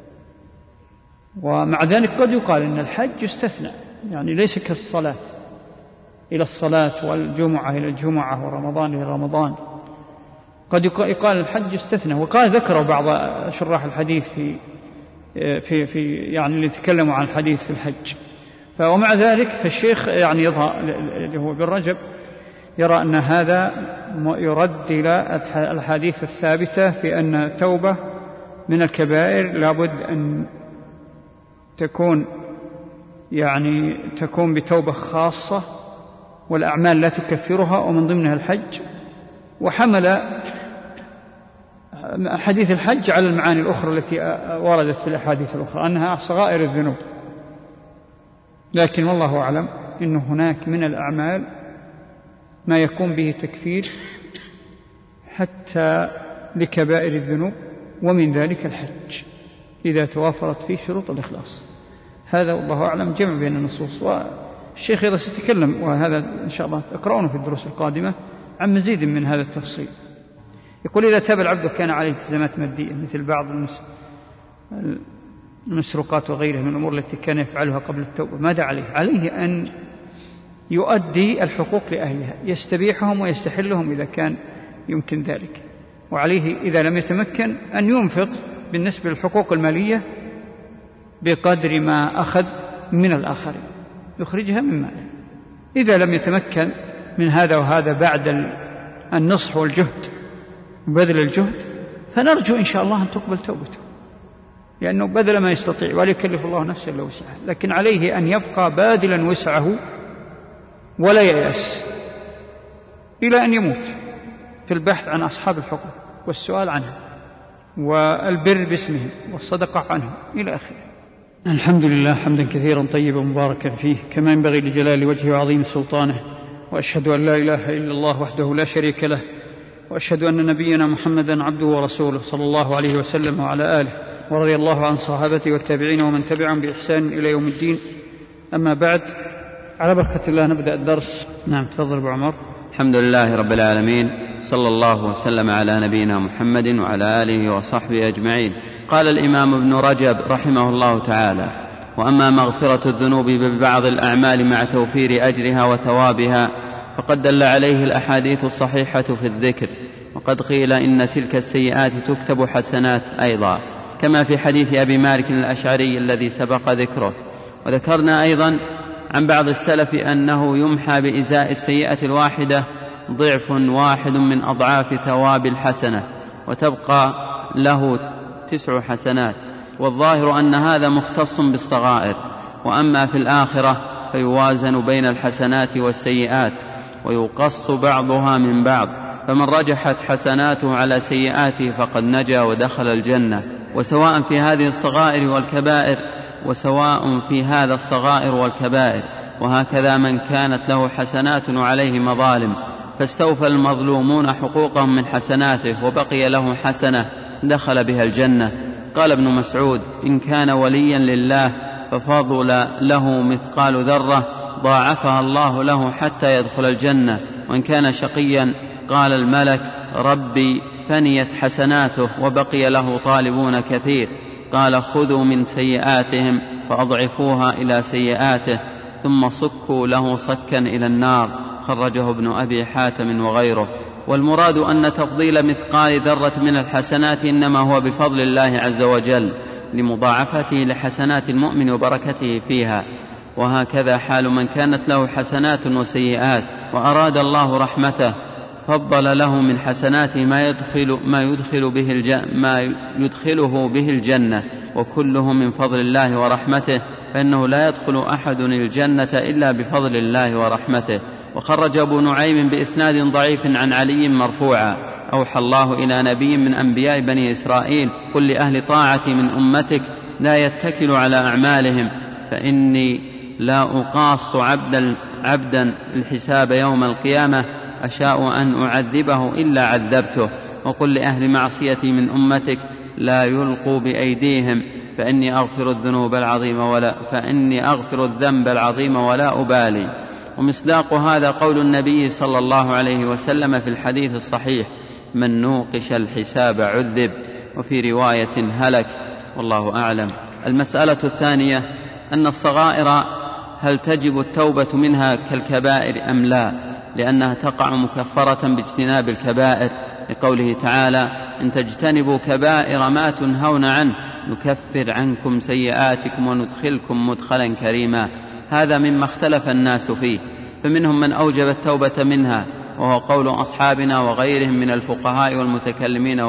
ومع ذلك قد يقال أن الحج يستثنى، يعني ليس كالصلاة إلى الصلاة والجمعة إلى الجمعة ورمضان إلى رمضان، قد يقال الحج يستثنى. وقال ذكروا بعض شراح الحديث في يعني اللي تكلموا عن الحديث في الحج. ومع ذلك فالشيخ يعني يظهر اللي هو ابن رجب يرى أن هذا يرد إلى الحديث الثابتة في أن التوبة من الكبائر لابد أن تكون بتوبة خاصة والأعمال لا تكفرها ومن ضمنها الحج، وحمل حديث الحج على المعاني الأخرى التي وردت في الأحاديث الأخرى أنها صغائر الذنوب. لكن والله أعلم إن هناك من الأعمال ما يكون به تكفير حتى لكبائر الذنوب، ومن ذلك الحج إذا توافرت فيه شروط الإخلاص. هذا والله أعلم جمع بين النصوص. والشيخ إذا سيتكلم، وهذا إن شاء الله تقرأونه في الدروس القادمة، عن مزيد من هذا التفصيل. يقول إذا تاب العبد كان عليه التزامات مادية مثل بعض المسروقات وغيرها من الأمور التي كان يفعلها قبل التوبة، ماذا عليه؟ عليه أن يؤدي الحقوق لأهلها، يستبيحهم ويستحلهم إذا كان يمكن ذلك، وعليه إذا لم يتمكن أن ينفق بالنسبة للحقوق المالية بقدر ما أخذ من الآخرين، يخرجها من ماله. إذا لم يتمكن من هذا وهذا بعد النصح والجهد وبذل الجهد، فنرجو إن شاء الله أن تقبل توبته، لأنه بذل ما يستطيع ولا يكلف الله نفسا إلا وسعها، لكن عليه أن يبقى باذلا وسعه ولا ييأس إلى أن يموت في البحث عن أصحاب الحقوق والسؤال عنها والبر باسمهم والصدقة عنهم إلى آخره. الحمد لله حمدا كثيرا طيبا مباركا فيه كما ينبغي لجلال وجهه وعظيم سلطانه، وأشهد أن لا إله إلا الله وحده لا شريك له، وأشهد أن نبينا محمدا عبده ورسوله صلى الله عليه وسلم وعلى آله، ورضي الله عن صحابته والتابعين ومن تبعهم بإحسان إلى يوم الدين. أما بعد، على بركة الله نبدأ الدرس. نعم، تفضل أبو عمر. الحمد لله رب العالمين، صلى الله وسلم على نبينا محمد وعلى آله وصحبه أجمعين. قال الإمام ابن رجب رحمه الله تعالى: وأما مغفرة الذنوب ببعض الأعمال مع توفير أجرها وثوابها فقد دل عليه الأحاديث الصحيحة في الذكر، وقد قيل إن تلك السيئات تكتب حسنات أيضا، كما في حديث أبي مالك الأشعري الذي سبق ذكره. وذكرنا أيضا عن بعض السلف أنه يمحى بإزاء السيئة الواحدة ضعف واحد من أضعاف ثواب الحسنة، وتبقى له 9 حسنات. والظاهر أن هذا مختص بالصغائر، وأما في الآخرة فيوازن بين الحسنات والسيئات ويقص بعضها من بعض، فمن رجحت حسناته على سيئاته فقد نجا ودخل الجنة. وسواء في هذه الصغائر والكبائر وسواء في هذا الصغائر والكبائر. وهكذا من كانت له حسنات وعليه مظالم فاستوفى المظلومون حقوقهم من حسناته وبقي له حسنة دخل بها الجنة. قال ابن مسعود: إن كان وليا لله ففضل له مثقال ذرة ضاعفها الله له حتى يدخل الجنة، وإن كان شقيا قال الملك: ربي فنيت حسناته وبقي له طالبون كثير. قال: خذوا من سيئاتهم فأضعفوها إلى سيئاته ثم صكوا له صكا إلى النار. خرجه ابن أبي حاتم وغيره. والمراد أن تفضيل مثقال ذرة من الحسنات إنما هو بفضل الله عز وجل لمضاعفته لحسنات المؤمن وبركته فيها. وهكذا حال من كانت له حسنات وسيئات وأراد الله رحمته فضل له من حسناته ما يدخله به الجنة، وكله من فضل الله ورحمته، فإنه لا يدخل أحد الجنة إلا بفضل الله ورحمته. وخرج أبو نعيم بإسناد ضعيف عن علي مرفوعا: أوحى الله إلى نبي من أنبياء بني إسرائيل: قل لأهل طاعتي من أمتك لا يتكل على أعمالهم، فإني لا أقاص عبدا الحساب يوم القيامة أشاء أن أعذبه إلا عذبته. وقل لأهل معصيتي من أمتك لا يلقوا بأيديهم، فإني أغفر الذنب العظيم ولا أبالي. ومصداق هذا قول النبي صلى الله عليه وسلم في الحديث الصحيح: من نوقش الحساب عذب، وفي رواية هلك. والله أعلم. المسألة الثانية أن الصغائر هل تجب التوبة منها كالكبائر أم لا، لأنها تقع مكفرة باجتناب الكبائر، لقوله تعالى: إن تجتنبوا كبائر ما تنهون عنه نكفر عنكم سيئاتكم وندخلكم مدخلا كريما. هذا مما اختلف الناس فيه، فمنهم من أوجب التوبة منها، وهو قول أصحابنا وغيرهم من الفقهاء والمتكلمين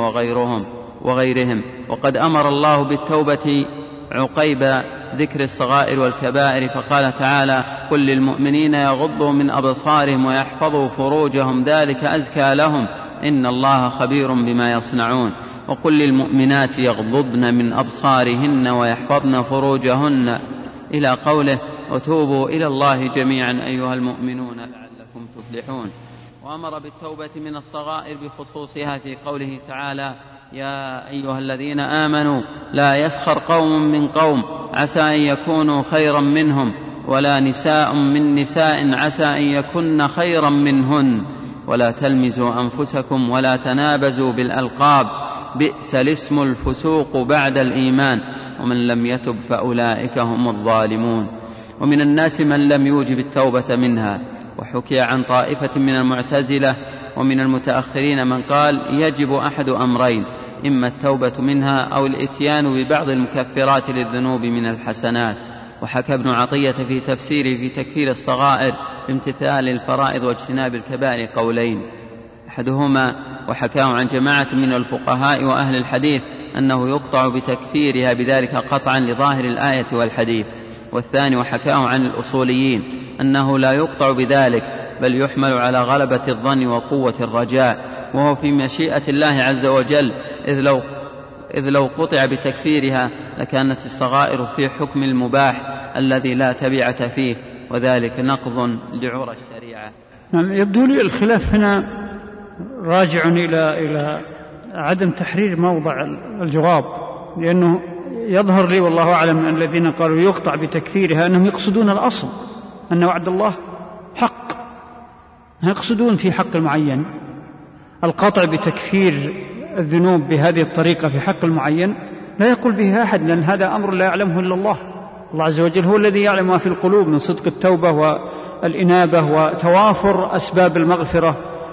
وغيرهم. وقد أمر الله بالتوبة عقيب ذكر الصغائر والكبائر، فقال تعالى: قل للمؤمنين يغضوا من أبصارهم ويحفظوا فروجهم ذلك أزكى لهم إن الله خبير بما يصنعون. وقل للمؤمنات يغضضن من أبصارهن ويحفظن فروجهن إلى قوله: وتوبوا إلى الله جميعا أيها المؤمنون لعلكم تفلحون. وأمر بالتوبة من الصغائر بخصوصها في قوله تعالى: يا أيها الذين آمنوا لا يسخر قوم من قوم عسى أن يكونوا خيرا منهم، ولا نساء من نساء عسى أن يكن خيرا منهن، ولا تلمزوا أنفسكم ولا تنابزوا بالألقاب بئس الاسم الفسوق بعد الإيمان ومن لم يتب فأولئك هم الظالمون. ومن الناس من لم يوجب التوبة منها. وحكي عن طائفة من المعتزلة ومن المتأخرين من قال يجب أحد أمرين: إما التوبة منها أو الإتيان ببعض المكفرات للذنوب من الحسنات. وحكى ابن عطية في تفسيره في تكفير الصغائر بامتثال الفرائض واجتناب الكبائر قولين: أحدهما وحكاه عن جماعة من الفقهاء وأهل الحديث أنه يقطع بتكفيرها بذلك قطعا لظاهر الآية والحديث. والثاني وحكاه عن الأصوليين أنه لا يقطع بذلك، بل يحمل على غلبة الظن وقوة الرجاء، وهو في مشيئة الله عز وجل، إذ لو قطع بتكفيرها لكانت الصغائر في حكم المباح الذي لا تبعة فيه، وذلك نقض لعرى الشريعة. يبدو لي الخلاف هنا راجع إلى عدم تحرير موضع الجواب، لأنه يظهر لي والله أعلم أن الذين قالوا يقطع بتكفيرها أنهم يقصدون الأصل أن وعد الله حق، يقصدون في حق المعين القطع بتكفير الذنوب بهذه الطريقة في حق المعين لا يقول به أحد، لأن هذا أمر لا يعلمه إلا الله الله عز وجل هو الذي يعلم ما في القلوب من صدق التوبة والإنابة وتوافر أسباب المغفرة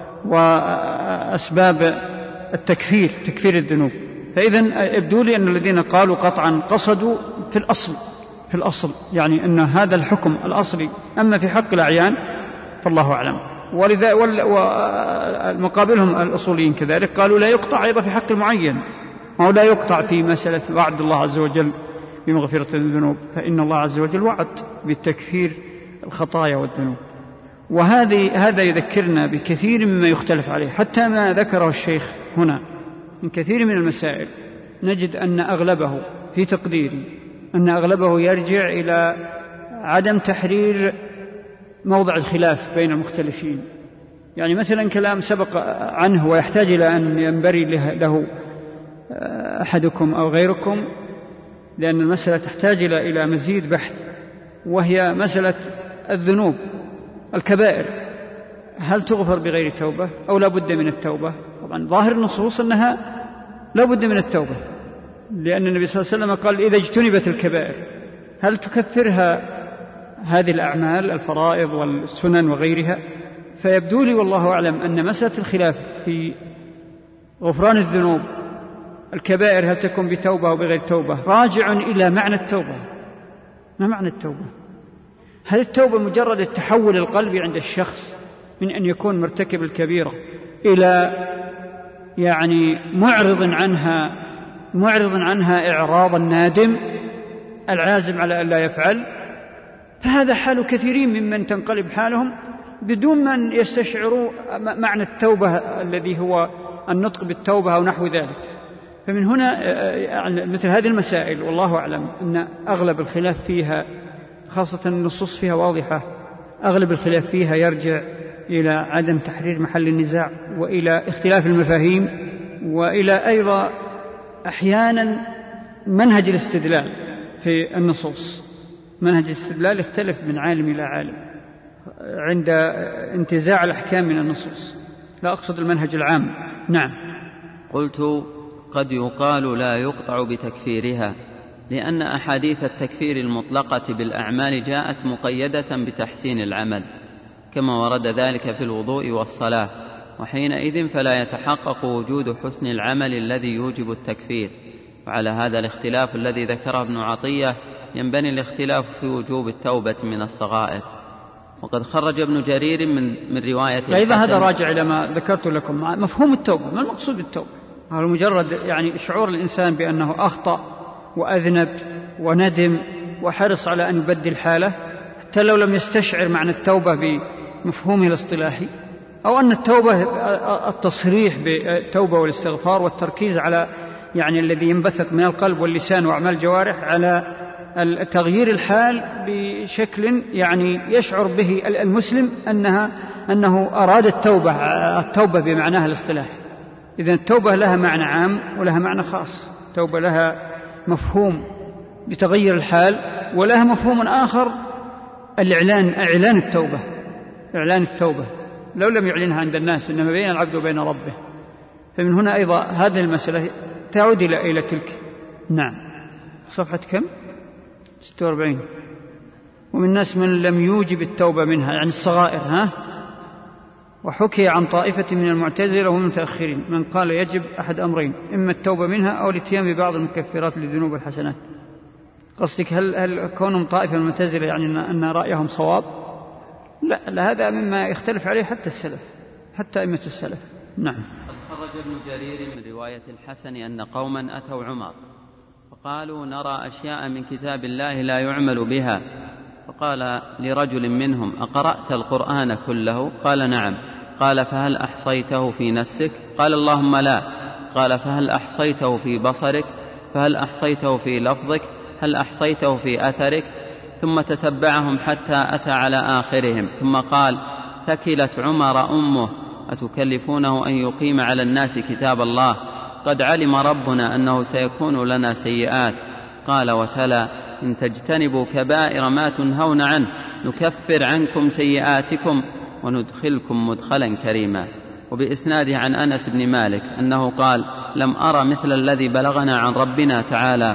وأسباب التكفير، تكفير الذنوب. فإذن يبدو لي أن الذين قالوا قطعا قصدوا في الأصل يعني أن هذا الحكم الأصلي، أما في حق الأعيان فالله أعلم. ولذا ومقابلهم الأصوليين كذلك قالوا لا يقطع أيضا في حق المعين، أو لا يقطع في مسألة وعد الله عز وجل بمغفرة الذنوب، فإن الله عز وجل وعد بالتكفير الخطايا والذنوب. هذا يذكرنا بكثير مما يختلف عليه، حتى ما ذكره الشيخ هنا من كثير من المسائل نجد أن أغلبه في تقديري أن أغلبه يرجع إلى عدم تحرير موضع الخلاف بين المختلفين. يعني مثلا كلام سبق عنه ويحتاج إلى أن ينبري له أحدكم أو غيركم، لأن المسألة تحتاج إلى مزيد بحث، وهي مسألة الذنوب الكبائر، هل تغفر بغير توبة أو لا بد من التوبة؟ طبعا ظاهر النصوص أنها لا بد من التوبة، لأن النبي صلى الله عليه وسلم قال إذا اجتنبت الكبائر هل تكفرها هذه الأعمال الفرائض والسنن وغيرها؟ فيبدو لي والله أعلم أن مسألة الخلاف في غفران الذنوب الكبائر هل تكون بتوبة أو بغير توبة راجع إلى معنى التوبة. ما معنى التوبة؟ هل التوبة مجرد التحول القلبي عند الشخص من أن يكون مرتكب الكبيرة إلى يعني معرض عنها إعراض النادم العازم على أن لا يفعل؟ فهذا حال كثيرين ممن تنقلب حالهم بدون من يستشعروا معنى التوبة الذي هو النطق بالتوبة أو نحو ذلك. فمن هنا يعني مثل هذه المسائل والله أعلم أن أغلب الخلاف فيها، خاصة النصوص فيها واضحة، أغلب الخلاف فيها يرجع إلى عدم تحرير محل النزاع، وإلى اختلاف المفاهيم، وإلى أيضا أحيانا منهج الاستدلال في النصوص. منهج الاستدلال يختلف من عالم إلى عالم عند انتزاع الأحكام من النصوص، لا أقصد المنهج العام. نعم. قلت قد يقال لا يقطع بتكفيرها، لأن أحاديث التكفير المطلقة بالأعمال جاءت مقيدة بتحسين العمل، كما ورد ذلك في الوضوء والصلاة، وحينئذ فلا يتحقق وجود حسن العمل الذي يوجب التكفير. وعلى هذا الاختلاف الذي ذكره ابن عطية ينبني الاختلاف في وجوب التوبة من الصغائر. وقد خرج ابن جرير من رواية أيضا هذا راجع إلى ما ذكرت لكم مفهوم التوبة. ما المقصود بالتوبة؟ هذا مجرد يعني شعور الإنسان بأنه أخطأ وأذنب وندم وحرص على أن يبدل حاله، حتى لو لم يستشعر معنى التوبة بمفهومه الاصطلاحي، أو أن التوبة التصريح بالتوبة والاستغفار والتركيز على يعني الذي ينبثق من القلب واللسان وأعمال الجوارح على تغيير الحال بشكل يعني يشعر به المسلم أنه أراد التوبة بمعناها الاصطلاحي. إذن التوبة لها معنى عام ولها معنى خاص. التوبة لها مفهوم بتغير الحال، ولها مفهوم آخر إعلان التوبة لو لم يعلنها عند الناس، إنما بين العبد وبين ربه. فمن هنا أيضا هذه المسألة تعود إلى تلك. نعم. صفحة كم؟ 46. ومن الناس من لم يوجب التوبة منها، يعني الصغائر. وحكي عن طائفة من المعتزلة ومن المتأخرين من قال يجب أحد أمرين، إما التوبة منها أو الاتيان ببعض المكفرات للذنوب والحسنات. قصدك هل كونهم طائفة من المعتزلة يعني أن رأيهم صواب؟ لا، هذا مما يختلف عليه حتى السلف، حتى أئمة السلف. نعم. خرج ابن جرير من رواية الحسن أن قوما أتوا عمر فقالوا نرى أشياء من كتاب الله لا يعمل بها، فقال لرجل منهم أقرأت القرآن كله؟ قال نعم. قال فهل أحصيته في نفسك؟ قال اللهم لا. قال فهل أحصيته في بصرك؟ فهل أحصيته في لفظك؟ هل أحصيته في أثرك؟ ثم تتبعهم حتى أتى على آخرهم، ثم قال ثكلت عمر أمه أتكلفونه أن يقيم على الناس كتاب الله؟ قد علم ربنا أنه سيكون لنا سيئات. قال وتلا إن تجتنبوا كبائر ما تنهون عنه نكفر عنكم سيئاتكم وندخلكم مدخلا كريما. وبإسناده عن أنس بن مالك أنه قال لم أرى مثل الذي بلغنا عن ربنا تعالى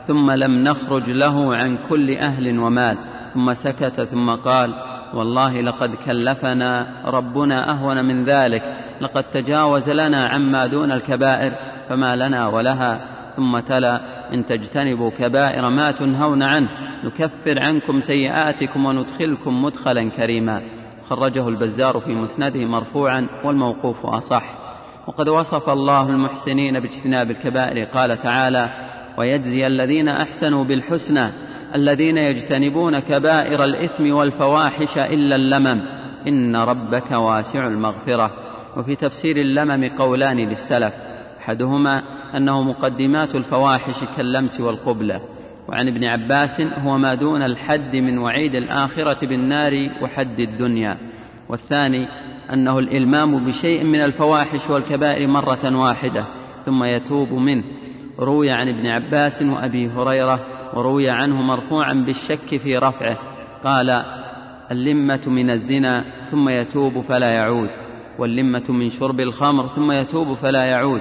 ثم لم نخرج له عن كل أهل ومال. ثم سكت ثم قال: والله لقد كلفنا ربنا أهون من ذلك، لقد تجاوز لنا عما دون الكبائر فما لنا ولها. ثم تلا: إن تجتنبوا كبائر ما تنهون عنه نكفر عنكم سيئاتكم وندخلكم مدخلا كريما. خرجه البزار في مسنده مرفوعا، والموقوف أصح. وقد وصف الله المحسنين باجتناب الكبائر، قال تعالى: ويجزي الذين أحسنوا بالحسنى الذين يجتنبون كبائر الإثم والفواحش إلا اللمم إن ربك واسع المغفرة. وفي تفسير اللمم قولان للسلف، أحدهما أنه مقدمات الفواحش كاللمس والقبلة، وعن ابن عباس هو ما دون الحد من وعيد الآخرة بالنار وحد الدنيا، والثاني أنه الإلمام بشيء من الفواحش والكبائر مرة واحدة ثم يتوب منه. روي عن ابن عباس وأبي هريرة، وروي عنه مرفوعا بالشك في رفعه، قال: اللمة من الزنا ثم يتوب فلا يعود، واللمة من شرب الخمر ثم يتوب فلا يعود،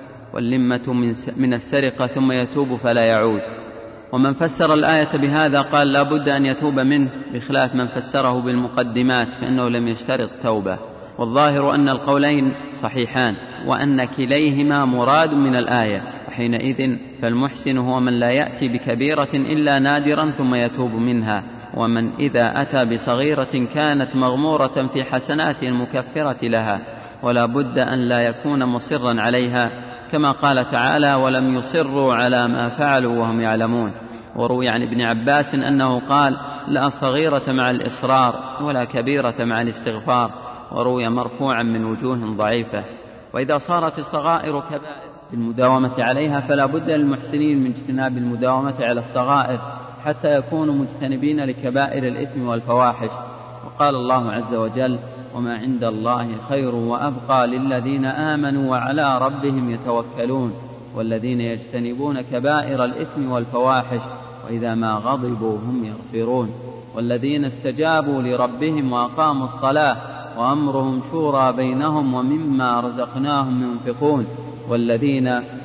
واللمة من السرقة ثم يتوب فلا يعود. ومن فسر الآية بهذا قال لا بد أن يتوب منه، بخلاف من فسره بالمقدمات فإنه لم يشترط توبة. والظاهر أن القولين صحيحان، وأن كليهما مراد من الآية، وحينئذ فالمحسن هو من لا يأتي بكبيرة إلا نادرا ثم يتوب منها، ومن إذا أتى بصغيرة كانت مغمورة في حسناته المكفرة لها، ولا بد أن لا يكون مصرا عليها، كما قال تعالى: ولم يصروا على ما فعلوا وهم يعلمون. وروي عن ابن عباس أنه قال: لا صغيرة مع الإصرار ولا كبيرة مع الاستغفار. وروي مرفوعا من وجوه ضعيفة. وإذا صارت الصغائر كبائر بالمداومة عليها فلا بد للمحسنين من اجتناب المداومة على الصغائر حتى يكونوا مجتنبين لكبائر الإثم والفواحش. وقال الله عز وجل: وما عند الله خير وأبقى للذين آمنوا وعلى ربهم يتوكلون، والذين يجتنبون كبائر الإثم والفواحش وإذا ما غضبوا هم يغفرون، والذين استجابوا لربهم وأقاموا الصلاة وأمرهم شورى بينهم ومما رزقناهم ينفقون، والذين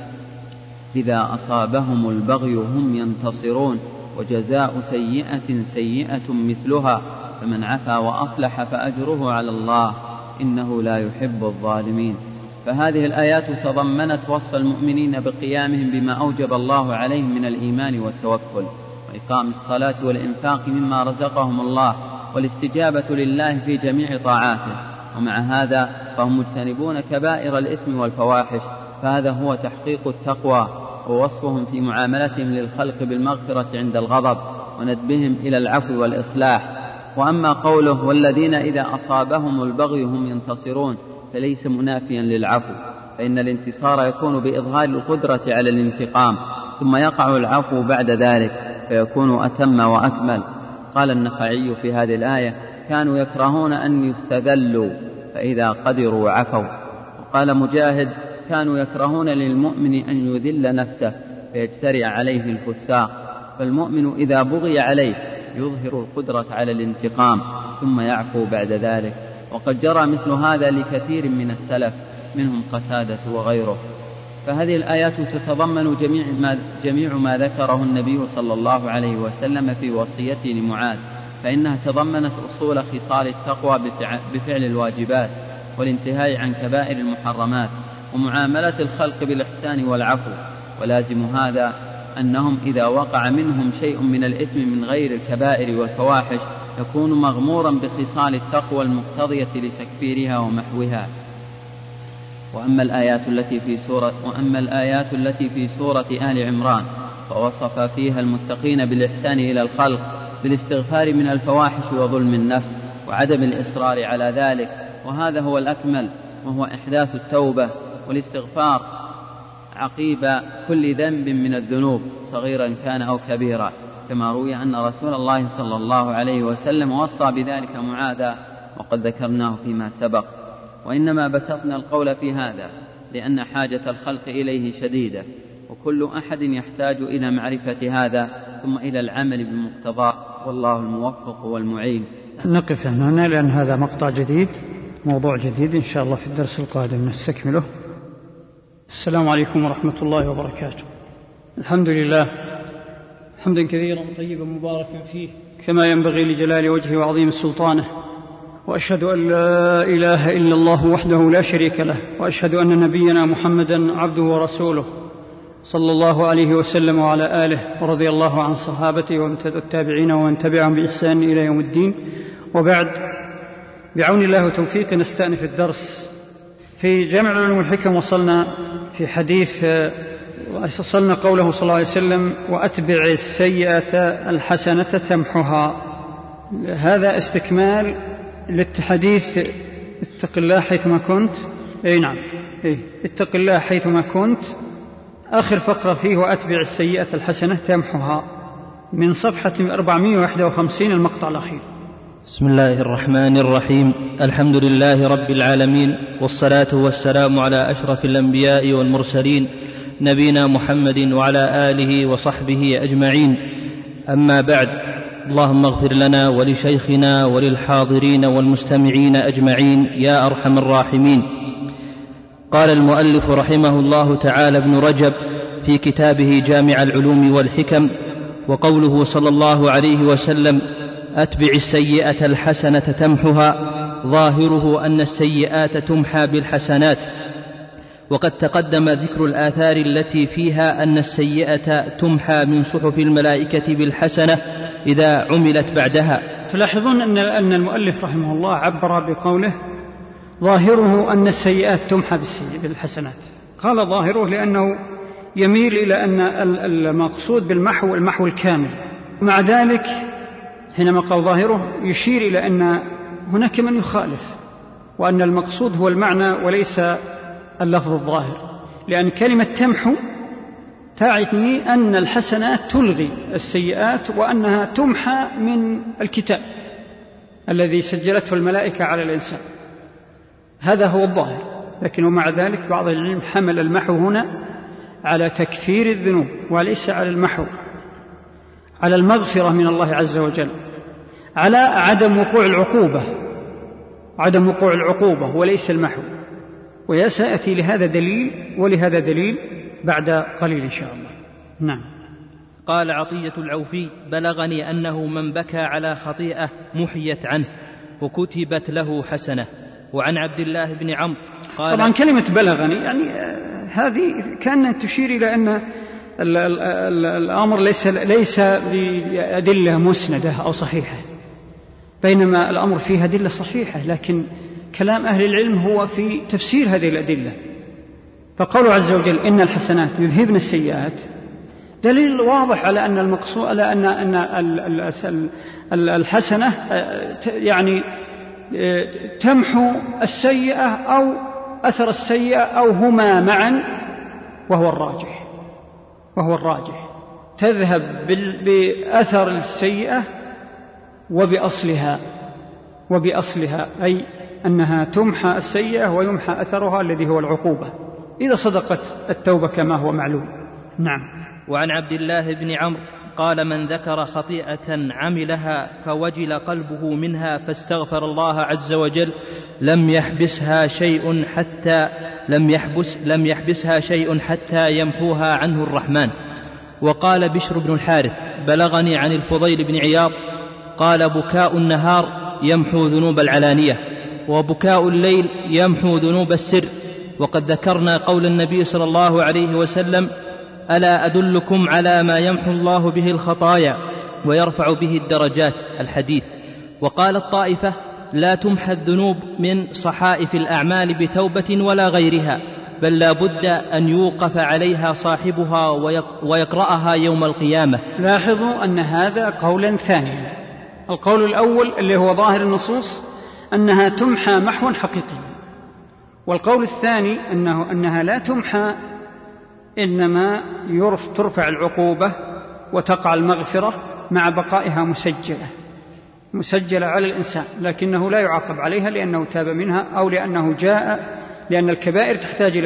إذا أصابهم البغي هم ينتصرون، وجزاء سيئة سيئة مثلها، فمن عفا وأصلح فأجره على الله إنه لا يحب الظالمين. فهذه الآيات تضمنت وصف المؤمنين بقيامهم بما أوجب الله عليهم من الإيمان والتوكل وإقام الصلاة والإنفاق مما رزقهم الله والاستجابة لله في جميع طاعاته. ومع هذا فهم مجتنبون كبائر الإثم والفواحش، فهذا هو تحقيق التقوى ووصفهم في معاملتهم للخلق بالمغفرة عند الغضب وندبهم إلى العفو والإصلاح. وأما قوله والذين إذا أصابهم البغي هم ينتصرون فليس منافيا للعفو، فإن الانتصار يكون بإظهار القدرة على الانتقام، ثم يقع العفو بعد ذلك فيكون أتم وأكمل. قال النخعي في هذه الآية: كانوا يكرهون أن يستذلوا فإذا قدروا عفوا. وقال مجاهد: كانوا يكرهون للمؤمن أن يذل نفسه فيجترئ عليه الفساق، فالمؤمن إذا بغي عليه يظهر القدرة على الانتقام ثم يعفو بعد ذلك. وقد جرى مثل هذا لكثير من السلف منهم قتادة وغيره. فهذه الآيات تتضمن جميع ما ذكره النبي صلى الله عليه وسلم في وصيته لمعاذ، فإنها تضمنت أصول خصال التقوى بفعل الواجبات والانتهاء عن كبائر المحرمات ومعاملة الخلق بالإحسان والعفو. ولازم هذا أنهم إذا وقع منهم شيء من الإثم من غير الكبائر والفواحش يكون مغمورا بخصال التقوى المقتضية لتكفيرها ومحوها. وأما الآيات التي في سورة آل عمران فوصف فيها المتقين بالإحسان إلى الخلق بالاستغفار من الفواحش وظلم النفس وعدم الإصرار على ذلك، وهذا هو الأكمل، وهو إحداث التوبة والاستغفار عقيب كل ذنب من الذنوب صغيرا كان أو كبيرا، كما روي أن رسول الله صلى الله عليه وسلم وصى بذلك معاذا، وقد ذكرناه فيما سبق. وإنما بسطنا القول في هذا لأن حاجة الخلق إليه شديدة، وكل أحد يحتاج إلى معرفة هذا ثم إلى العمل بمقتضاه، والله الموفق والمعين. نقف هنا لأن هذا مقطع جديد، موضوع جديد، إن شاء الله في الدرس القادم نستكمله. السلام عليكم ورحمة الله وبركاته. الحمد لله حمدا كثيرا طيبا مباركا فيه كما ينبغي لجلال وجهه وعظيم سلطانه، وأشهد أن لا إله إلا الله وحده لا شريك له، وأشهد أن نبينا محمدا عبده ورسوله صلى الله عليه وسلم وعلى آله، ورضي الله عن صحابته والتابعين ومن تبعهم بإحسان إلى يوم الدين. وبعد، بعون الله وتوفيقه نستأنف الدرس في جامع العلوم والحكم. وصلنا في حديث وصلنا قوله صلى الله عليه وسلم: وأتبع السيئة الحسنة تمحها. هذا استكمال للحديث اتق الله حيثما كنت. نعم، اتق الله حيثما كنت، آخر فقرة فيه وأتبع السيئة الحسنة تمحها، من صفحة 451 المقطع الأخير. بسم الله الرحمن الرحيم. الحمد لله رب العالمين، والصلاة والسلام على أشرف الأنبياء والمرسلين نبينا محمد وعلى آله وصحبه أجمعين. أما بعد، اللهم اغفر لنا ولشيخنا وللحاضرين والمستمعين أجمعين يا أرحم الراحمين. قال المؤلف رحمه الله تعالى ابن رجب في كتابه جامع العلوم والحكم: وقوله صلى الله عليه وسلم: أتبع السيئة الحسنة تمحها، ظاهره أن السيئات تمحى بالحسنات، وقد تقدم ذكر الآثار التي فيها أن السيئة تمحى من صحف الملائكة بالحسنة إذا عملت بعدها. تلاحظون أن المؤلف رحمه الله عبر بقوله ظاهره أن السيئات تمحى بالحسنات. قال ظاهره لأنه يميل إلى أن المقصود بالمحو المحو الكامل. مع ذلك حينما قال ظاهره يشير إلى أن هناك من يخالف، وأن المقصود هو المعنى وليس اللفظ الظاهر، لأن كلمة تمحو تعني أن الحسنات تلغي السيئات، وأنها تمحى من الكتاب الذي سجلته الملائكة على الإنسان. هذا هو الظاهر. لكن ومع ذلك بعض العلم حمل المحو هنا على تكفير الذنوب وليس على المحو، على المغفرة من الله عز وجل، على عدم وقوع العقوبة وليس المحو. وسيأتي لهذا دليل ولهذا دليل بعد قليل إن شاء الله. نعم. قال عطية العوفي: بلغني أنه من بكى على خطيئة محيت عنه وكتبت له حسنة. وعن عبد الله بن عمرو قال: طبعا كلمة بلغني يعني هذه كانت تشير إلى أن الأمر ليس بأدلة مسندة أو صحيحة، بينما الأمر فيها أدلة صحيحة، لكن كلام أهل العلم هو في تفسير هذه الأدلة. فقوله عز وجل: إن الحسنات يذهبن السيئات، دليل واضح على أن المقصود على أن الحسنة يعني تمحو السيئة أو أثر السيئة أو هما معا، وهو الراجح تذهب بأثر السيئة وبأصلها، أي أنها تمحى السيئة ويمحى أثرها الذي هو العقوبة إذا صدقت التوبة كما هو معلوم. نعم. وعن عبد الله بن عمرو قال: من ذكر خطيئة عملها فوجل قلبه منها فاستغفر الله عز وجل لم يحبسها شيء حتى يمحوها عنه الرحمن. وقال بشر بن الحارث: بلغني عن الفضيل بن عياض قال: بكاء النهار يمحو ذنوب العلانية، وبكاء الليل يمحو ذنوب السر. وقد ذكرنا قول النبي صلى الله عليه وسلم: ألا أدلكم على ما يمحو الله به الخطايا ويرفع به الدرجات، الحديث. وقال الطائفة: لا تمحى الذنوب من صحائف الأعمال بتوبة ولا غيرها، بل لا بد أن يوقف عليها صاحبها ويقرأها يوم القيامة. لاحظوا أن هذا قولا ثانيا. القول الأول اللي هو ظاهر النصوص أنها تمحى محوا حقيقي، والقول الثاني أنها لا تمحى، إنما ترفع العقوبة وتقع المغفرة مع بقائها مسجلة على الإنسان، لكنه لا يعاقب عليها لأنه تاب منها، أو لأن الكبائر تحتاج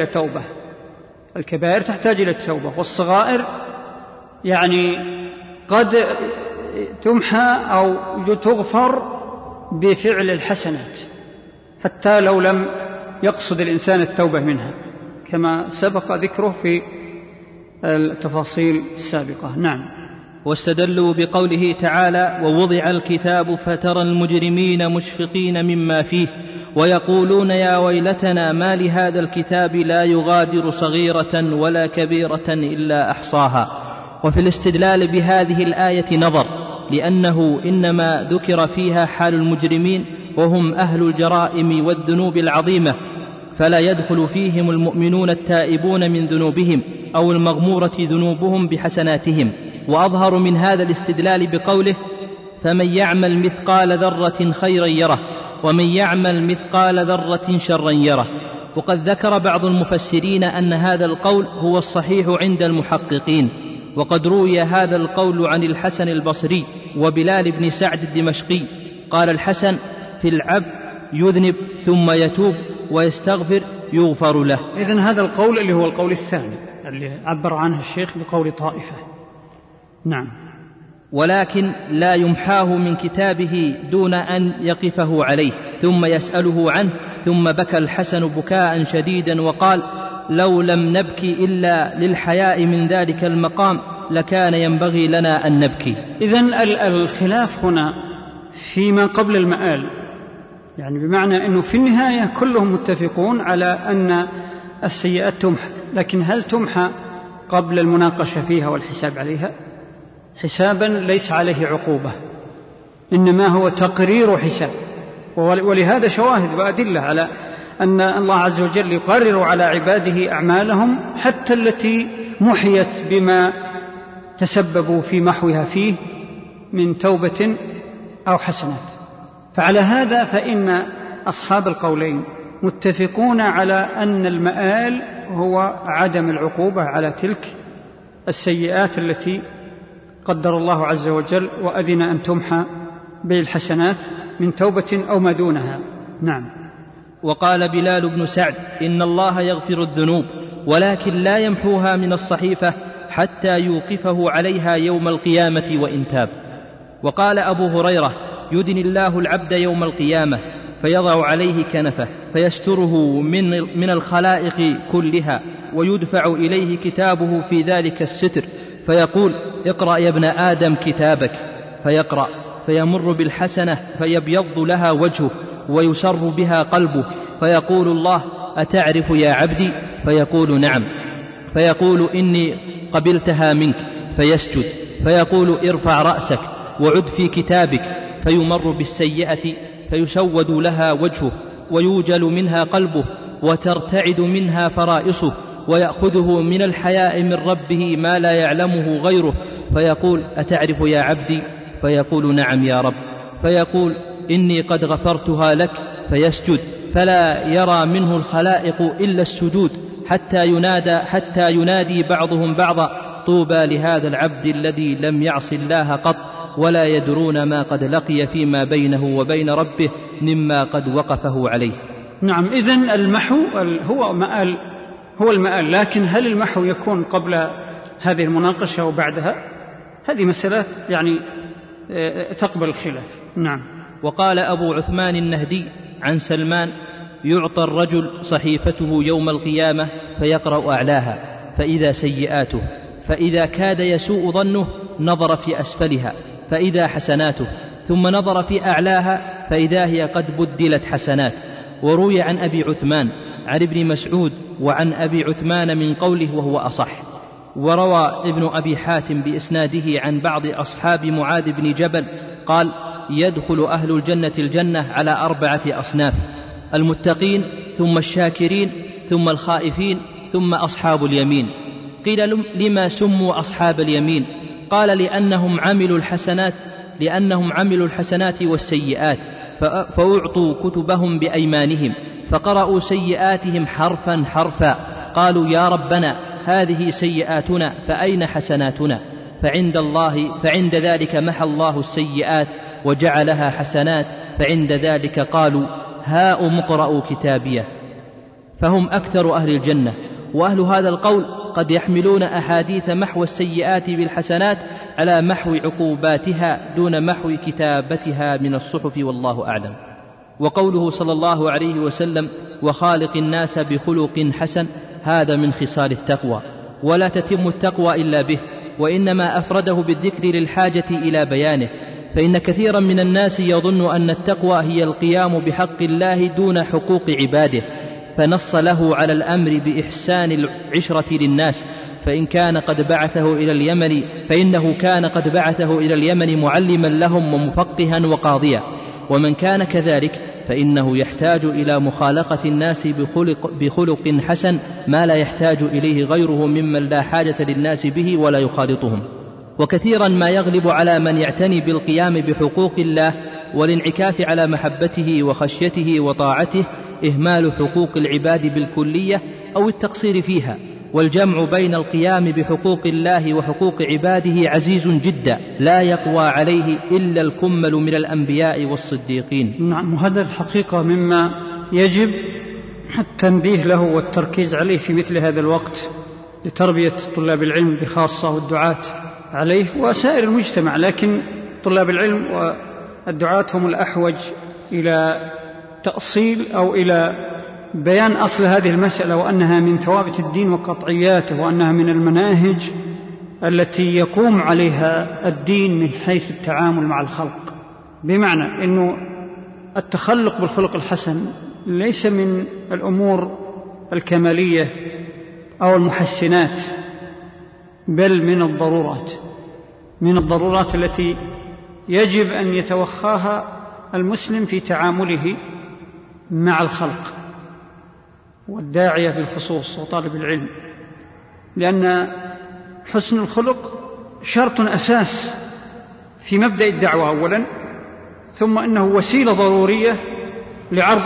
إلى التوبة، والصغائر يعني قد تمحى أو تغفر بفعل الحسنات حتى لو لم يقصد الإنسان التوبة منها، كما سبق ذكره في التفاصيل السابقة. نعم. واستدلوا بقوله تعالى: ووضع الكتاب فترى المجرمين مشفقين مما فيه ويقولون يا ويلتنا ما لهذا الكتاب لا يغادر صغيرة ولا كبيرة إلا أحصاها. وفي الاستدلال بهذه الآية نظر، لأنه إنما ذكر فيها حال المجرمين وهم أهل الجرائم والذنوب العظيمة، فلا يدخل فيهم المؤمنون التائبون من ذنوبهم أو المغمورة ذنوبهم بحسناتهم. وأظهر من هذا الاستدلال بقوله: فمن يعمل مثقال ذرة خيرا يره ومن يعمل مثقال ذرة شرا يره. وقد ذكر بعض المفسرين أن هذا القول هو الصحيح عند المحققين، وقد روي هذا القول عن الحسن البصري وبلال بن سعد الدمشقي. قال الحسن: في العبد يذنب ثم يتوب ويستغفر يغفر له. إذن هذا القول اللي هو القول الثاني اللي عبر عنه الشيخ بقول طائفة. نعم. ولكن لا يمحاه من كتابه دون أن يقفه عليه ثم يسأله عنه. ثم بكى الحسن بكاء شديدا وقال: لو لم نبكي إلا للحياء من ذلك المقام لكان ينبغي لنا أن نبكي. إذن الخلاف هنا فيما قبل المآل، يعني بمعنى أنه في النهاية كلهم متفقون على أن السيئات تمحى، لكن هل تمحى قبل المناقشة فيها والحساب عليها؟ حسابا ليس عليه عقوبة، إنما هو تقرير حساب. ولهذا شواهد وأدلة على أن الله عز وجل يقرر على عباده أعمالهم حتى التي محيت بما تسببوا في محوها فيه من توبة أو حسنات. فعلى هذا فإن أصحاب القولين متفقون على أن المآل هو عدم العقوبة على تلك السيئات التي قدر الله عز وجل وأذن أن تمحى بالحسنات من توبة أو ما دونها. نعم. وقال بلال بن سعد: إن الله يغفر الذنوب ولكن لا يمحوها من الصحيفة حتى يوقفه عليها يوم القيامة وإن تاب. وقال أبو هريرة: يدن الله العبد يوم القيامة فيضع عليه كنفه فيستره من الخلائق كلها، ويدفع إليه كتابه في ذلك الستر فيقول: اقرأ يا ابن آدم كتابك، فيقرأ فيمر بالحسنة فيبيض لها وجهه ويسر بها قلبه، فيقول الله: أتعرف يا عبدي؟ فيقول: نعم. فيقول: إني قبلتها منك، فيسجد فيقول: ارفع رأسك وعد في كتابك، فيمر بالسيئة فيسود لها وجهه ويوجل منها قلبه وترتعد منها فرائصه، ويأخذه من الحياء من ربه ما لا يعلمه غيره، فيقول: أتعرف يا عبدي؟ فيقول: نعم يا رب. فيقول: إني قد غفرتها لك، فيسجد فلا يرى منه الخلائق إلا السجود، حتى ينادي بعضهم بعضا: طوبى لهذا العبد الذي لم يعص الله قط ولا يدرون ما قد لقي فيما بينه وبين ربه مما قد وقفه عليه. نعم. إذن المحو هو المآل، لكن هل المحو يكون قبل هذه المناقشة وبعدها؟ هذه مسألة يعني تقبل الخلاف. نعم. وقال أبو عثمان النهدي عن سلمان: يعطى الرجل صحيفته يوم القيامة فيقرأ أعلاها فإذا سيئاته، فإذا كاد يسوء ظنه نظر في أسفلها فإذا حسناته، ثم نظر في أعلاها فإذا هي قد بدلت حسنات. وروي عن أبي عثمان عن ابن مسعود وعن أبي عثمان من قوله وهو أصح. وروى ابن أبي حاتم بإسناده عن بعض أصحاب معاذ بن جبل قال: يدخل أهل الجنة الجنة على 4 أصناف: المتقين، ثم الشاكرين، ثم الخائفين، ثم أصحاب اليمين. قيل: لما سموا أصحاب اليمين؟ قال: لأنهم عملوا الحسنات والسيئات فأعطوا كتبهم بأيمانهم فقرأوا سيئاتهم حرفا حرفا، قالوا: يا ربنا هذه سيئاتنا فأين حسناتنا؟ فعند ذلك محى الله السيئات وجعلها حسنات، فعند ذلك قالوا: هاؤم اقرءوا كتابيه. فهم أكثر أهل الجنة. وأهل هذا القول قد يحملون أحاديث محو السيئات بالحسنات على محو عقوباتها دون محو كتابتها من الصحف، والله أعلم. وقوله صلى الله عليه وسلم: وخالق الناس بخلق حسن، هذا من خصال التقوى، ولا تتم التقوى إلا به. وإنما أفرده بالذكر للحاجة إلى بيانه، فإن كثيرا من الناس يظن أن التقوى هي القيام بحق الله دون حقوق عباده، فنص له على الأمر بإحسان العشرة للناس، فإنه كان قد بعثه إلى اليمن معلما لهم ومفقها وقاضيا، ومن كان كذلك فإنه يحتاج إلى مخالقة الناس بخلق حسن ما لا يحتاج إليه غيره ممن لا حاجة للناس به ولا يخالطهم. وكثيرا ما يغلب على من يعتني بالقيام بحقوق الله والانعكاف على محبته وخشيته وطاعته إهمال حقوق العباد بالكلية أو التقصير فيها، والجمع بين القيام بحقوق الله وحقوق عباده عزيز جدا لا يقوى عليه إلا الكمل من الأنبياء والصديقين. نعم، وهذا الحقيقة مما يجب التنبيه له والتركيز عليه في مثل هذا الوقت لتربية طلاب العلم بخاصة والدعاة عليه وسائر المجتمع، لكن طلاب العلم والدعاة هم الأحوج إلى تأصيل أو إلى بيان أصل هذه المسألة، وأنها من ثوابت الدين وقطعياته، وأنها من المناهج التي يقوم عليها الدين من حيث التعامل مع الخلق، بمعنى أنه التخلق بالخلق الحسن ليس من الأمور الكمالية أو المحسنات، بل من الضرورات التي يجب أن يتوخاها المسلم في تعامله مع الخلق والداعية بالخصوص وطالب العلم، لأن حسن الخلق شرط أساس في مبدأ الدعوة أولا، ثم إنه وسيلة ضرورية لعرض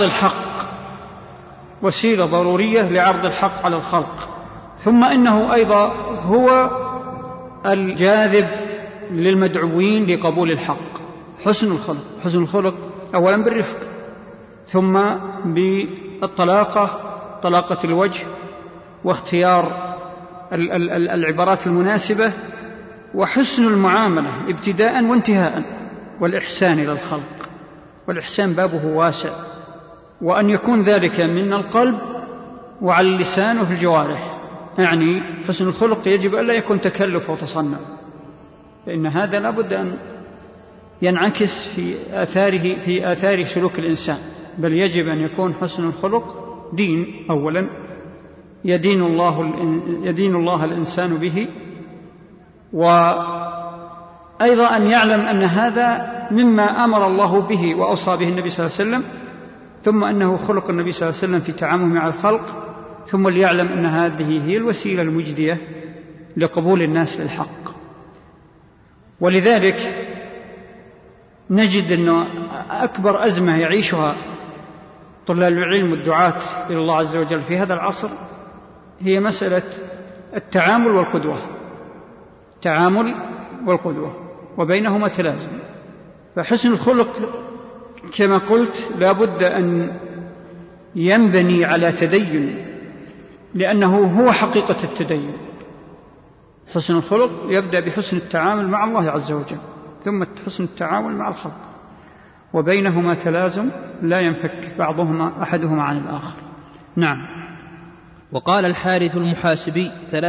الحق على الخلق، ثم إنه أيضا هو الجاذب للمدعوين لقبول الحق. حسن الخلق أولا بالرفق، ثم بالطلاقة، طلاقة الوجه، واختيار العبارات المناسبة، وحسن المعاملة ابتداء وانتهاء، والإحسان إلى الخلق، والإحسان بابه واسع، وأن يكون ذلك من القلب وعلى اللسان وفي الجوارح. يعني حسن الخلق يجب أن لا يكون تكلف وتصنع، فإن هذا لا بد أن ينعكس في آثار سلوك الإنسان، بل يجب أن يكون حسن الخلق دين أولا يدين الله الإنسان به، وأيضا أن يعلم أن هذا مما أمر الله به وأوصى به النبي صلى الله عليه وسلم، ثم أنه خلق النبي صلى الله عليه وسلم في تعامله مع الخلق، ثم ليعلم أن هذه هي الوسيلة المجدية لقبول الناس للحق. ولذلك نجد أن أكبر أزمة يعيشها طلاب العلم والدعاة إلى الله عز وجل في هذا العصر هي مسألة التعامل والقدوة، وبينهما تلازم. فحسن الخلق كما قلت لا بد أن ينبني على تدين، لأنه هو حقيقة التدين. حسن الخلق يبدأ بحسن التعامل مع الله عز وجل، ثم حسن التعامل مع الخلق، وبينهما تلازم لا ينفك أحدهما عن الآخر. نعم. وقال الحارث المحاسبي: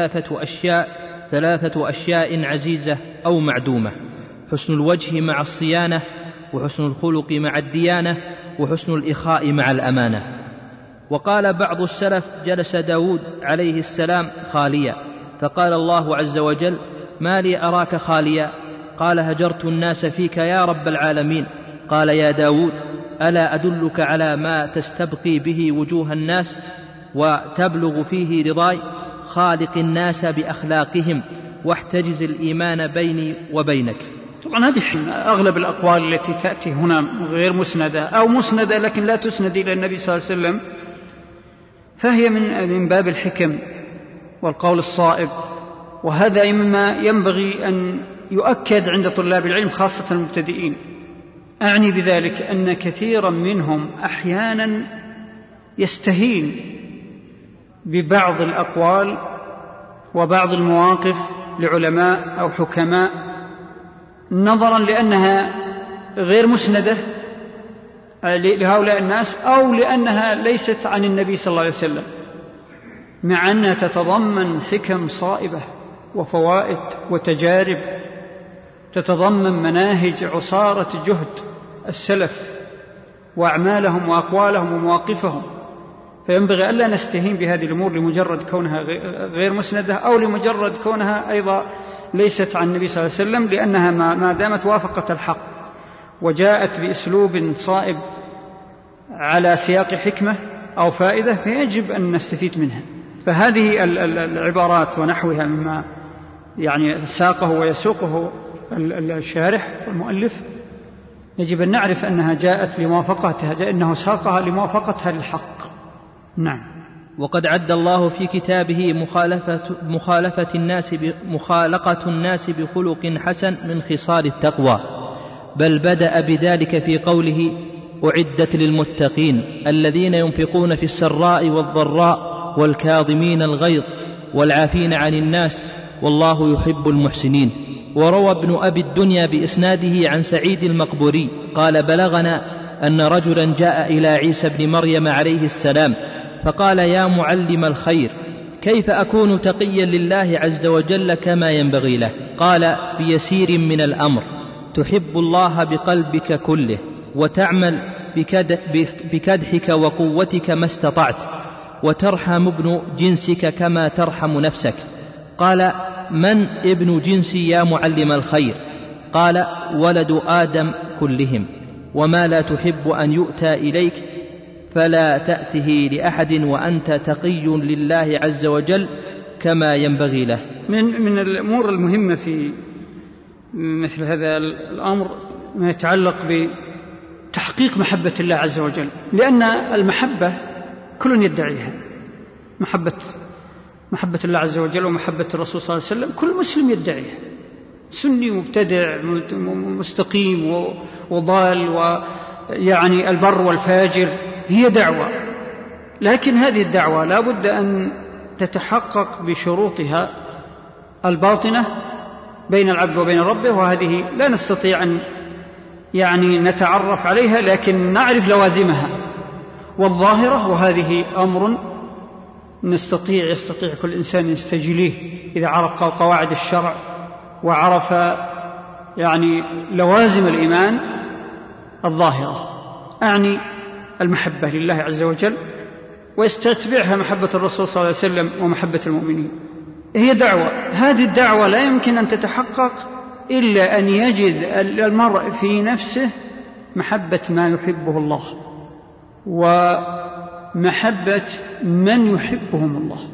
ثلاثة أشياء عزيزة أو معدومة: حسن الوجه مع الصيانة، وحسن الخلق مع الديانة، وحسن الإخاء مع الأمانة. وقال بعض السلف: جلس داود عليه السلام خاليا، فقال الله عز وجل: ما لي أراك خاليا؟ قال: هجرت الناس فيك يا رب العالمين. قال: يا داود، ألا أدلك على ما تستبقي به وجوه الناس وتبلغ فيه رضاي؟ خالق الناس بأخلاقهم واحتجز الإيمان بيني وبينك. طبعا هذه أغلب الأقوال التي تأتي هنا غير مسندة أو مسندة لكن لا تسند إلى النبي صلى الله عليه وسلم، فهي من باب الحكم والقول الصائب، وهذا مما ينبغي أن يؤكد عند طلاب العلم خاصة المبتدئين. أعني بذلك أن كثيرا منهم أحيانا يستهين ببعض الأقوال وبعض المواقف لعلماء أو حكماء نظرا لأنها غير مسندة لهؤلاء الناس، أو لأنها ليست عن النبي صلى الله عليه وسلم، مع أنها تتضمن حكم صائبة وفوائد وتجارب تتضمن مناهج عصارة جهد السلف وأعمالهم وأقوالهم ومواقفهم، فينبغي ألا نستهين بهذه الأمور لمجرد كونها غير مسندة أو لمجرد كونها أيضا ليست عن النبي صلى الله عليه وسلم، لأنها ما دامت وافقت الحق وجاءت بأسلوب صائب على سياق حكمة أو فائدة فيجب أن نستفيد منها. فهذه العبارات ونحوها مما يعني ساقه ويسوقه الشارح والمؤلف يجب أن نعرف أنها جاءت لموافقتها، أنه ساقها لموافقتها للحق. نعم. وقد عد الله في كتابه مخالقة الناس بخلق حسن من خصال التقوى، بل بدأ بذلك في قوله: أعدت للمتقين الذين ينفقون في السراء والضراء والكاظمين الغيظ والعافين عن الناس والله يحب المحسنين. وروى ابن أبي الدنيا بإسناده عن سعيد المقبوري قال: بلغنا أن رجلا جاء إلى عيسى بن مريم عليه السلام فقال: يا معلم الخير، كيف أكون تقيا لله عز وجل كما ينبغي له؟ قال: بيسير من الأمر، تحب الله بقلبك كله، وتعمل بكدحك وقوتك ما استطعت، وترحم ابن جنسك كما ترحم نفسك. قال: من ابن جنسي يا معلم الخير؟ قال: ولد آدم كلهم. وما لا تحب أن يؤتى إليك فلا تأته لأحد وأنت تقي لله عز وجل كما ينبغي له. من الأمور المهمة في مثل هذا الأمر ما يتعلق بتحقيق محبة الله عز وجل، لأن المحبة كل يدعيها، محبة الله عز وجل ومحبة الرسول صلى الله عليه وسلم كل مسلم يدعيها، سني مبتدع مستقيم وضال ويعني البر والفاجر، هي دعوة، لكن هذه الدعوة لا بد أن تتحقق بشروطها الباطنة بين العبد وبين ربه، وهذه لا نستطيع أن يعني نتعرف عليها، لكن نعرف لوازمها والظاهرة، وهذه أمر يستطيع كل إنسان يستجليه إذا عرف قواعد الشرع وعرف يعني لوازم الإيمان الظاهرة، أعني المحبة لله عز وجل، ويستتبعها محبة الرسول صلى الله عليه وسلم ومحبة المؤمنين. هي دعوة، هذه الدعوة لا يمكن أن تتحقق إلا أن يجد المرء في نفسه محبة ما يحبه الله ومحبة من يحبهم الله،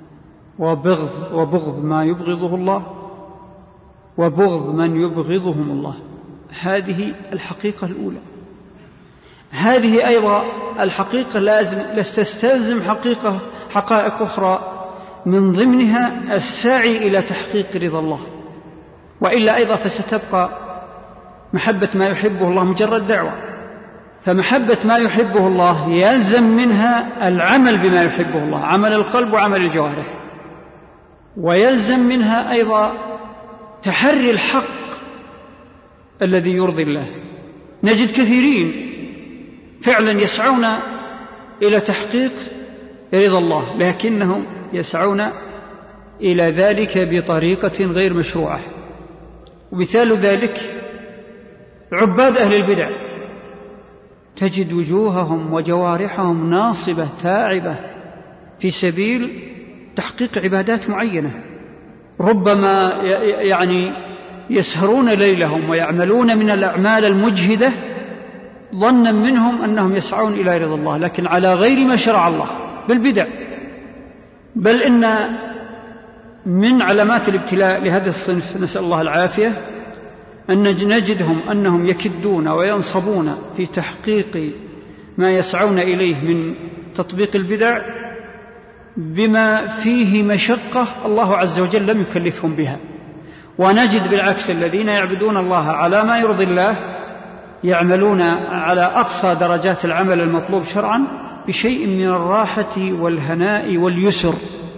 وبغض ما يبغضه الله وبغض من يبغضهم الله. هذه الحقيقة الأولى. هذه أيضا الحقيقة لازم تستلزم حقائق أخرى، من ضمنها السعي إلى تحقيق رضا الله، وإلا أيضا فستبقى محبة ما يحبه الله مجرد دعوة. فمحبة ما يحبه الله يلزم منها العمل بما يحبه الله، عمل القلب وعمل الجوارح، ويلزم منها أيضا تحري الحق الذي يرضي الله. نجد كثيرين فعلا يسعون إلى تحقيق رضا الله، لكنهم يسعون إلى ذلك بطريقة غير مشروعة. ومثال ذلك عباد أهل البدع، تجد وجوههم وجوارحهم ناصبة تاعبة في سبيل تحقيق عبادات معينة، ربما يعني يسهرون ليلهم ويعملون من الأعمال المجهدة ظنا منهم أنهم يسعون إلى رضا الله، لكن على غير ما شرع الله بالبدع. بل إن من علامات الابتلاء لهذا الصنف، نسأل الله العافية، أن نجدهم أنهم يكدون وينصبون في تحقيق ما يسعون إليه من تطبيق البدع بما فيه مشقة الله عز وجل لم يكلفهم بها. ونجد بالعكس الذين يعبدون الله على ما يرضي الله يعملون على أقصى درجات العمل المطلوب شرعا بشيء من الراحة والهناء واليسر.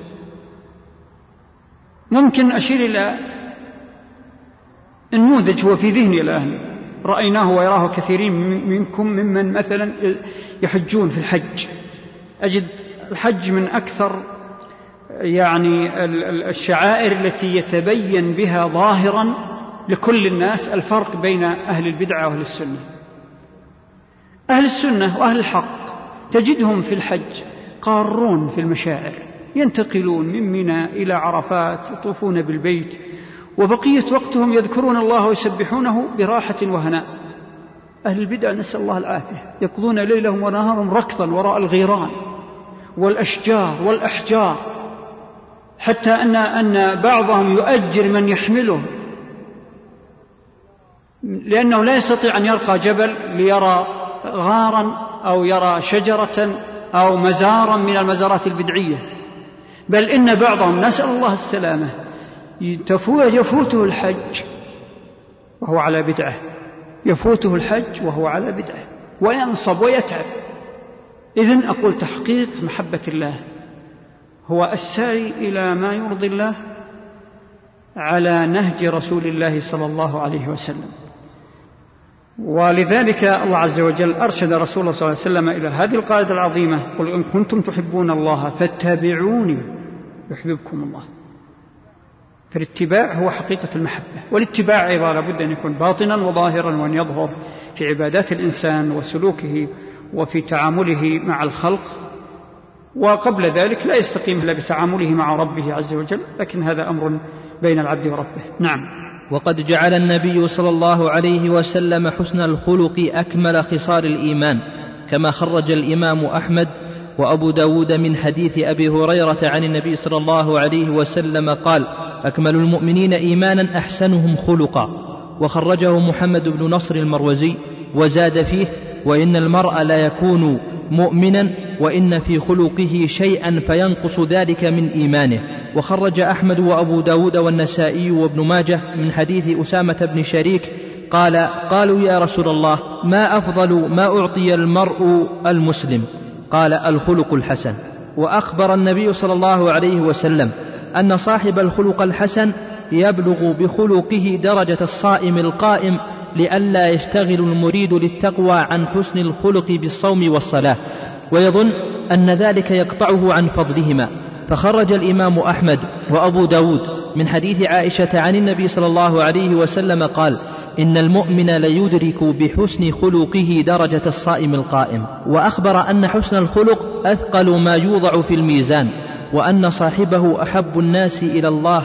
ممكن أشير إلى النموذج هو في ذهني الآن، رأيناه ويراه كثيرين منكم ممن مثلا يحجون في الحج. أجد الحج من أكثر يعني الشعائر التي يتبين بها ظاهرا لكل الناس الفرق بين أهل البدعة وأهل السنة. أهل السنة وأهل الحق تجدهم في الحج قارون في المشاعر، ينتقلون من منى إلى عرفات، يطوفون بالبيت، وبقية وقتهم يذكرون الله ويسبحونه براحة وهناء. أهل البدع نسأل الله العافية يقضون ليلهم ونهارهم ركضا وراء الغيران والأشجار والأحجار، حتى أن بعضهم يؤجر من يحمله لأنه لا يستطيع أن يرقى جبل ليرى غارا أو يرى شجرة أو مزارا من المزارات البدعية. بل إن بعضهم نسأل الله السلامة يفوته الحج وهو على بدعة، يفوته الحج وهو على بدعة وينصب ويتعب. إذن أقول تحقيق محبة الله هو السعي إلى ما يرضي الله على نهج رسول الله صلى الله عليه وسلم. ولذلك الله عز وجل أرشد رسول الله صلى الله عليه وسلم إلى هذه القاعدة العظيمة: قل إن كنتم تحبون الله فاتبعوني يحببكم الله. فالاتباع هو حقيقة المحبة، والاتباع أيضا لابد أن يكون باطنا وظاهرا، وأن يظهر في عبادات الإنسان وسلوكه وفي تعامله مع الخلق، وقبل ذلك لا يستقيم إلا بتعامله مع ربه عز وجل، لكن هذا أمر بين العبد وربه. نعم. وقد جعل النبي صلى الله عليه وسلم حسن الخلق أكمل خصال الإيمان، كما خرج الإمام أحمد وأبو داود من حديث أبي هريرة عن النبي صلى الله عليه وسلم قال: أكمل المؤمنين إيمانا أحسنهم خلقا. وخرجه محمد بن نصر المروزي وزاد فيه: وإن المرء لا يكون مؤمنا وإن في خلقه شيئا فينقص ذلك من إيمانه. وخرج أحمد وأبو داود والنسائي وابن ماجه من حديث أسامة بن شريك قالوا يا رسول الله ما أفضل ما أعطي المرء المسلم؟ قال: الخلق الحسن. وأخبر النبي صلى الله عليه وسلم أن صاحب الخلق الحسن يبلغ بخلقه درجة الصائم القائم، لئلا يشتغل المريد للتقوى عن حسن الخلق بالصوم والصلاة ويظن أن ذلك يقطعه عن فضلهما. فخرج الإمام أحمد وأبو داود من حديث عائشة عن النبي صلى الله عليه وسلم قال: إن المؤمن ليدرك بحسن خلقه درجة الصائم القائم. وأخبر أن حسن الخلق أثقل ما يوضع في الميزان، وأن صاحبه أحب الناس إلى الله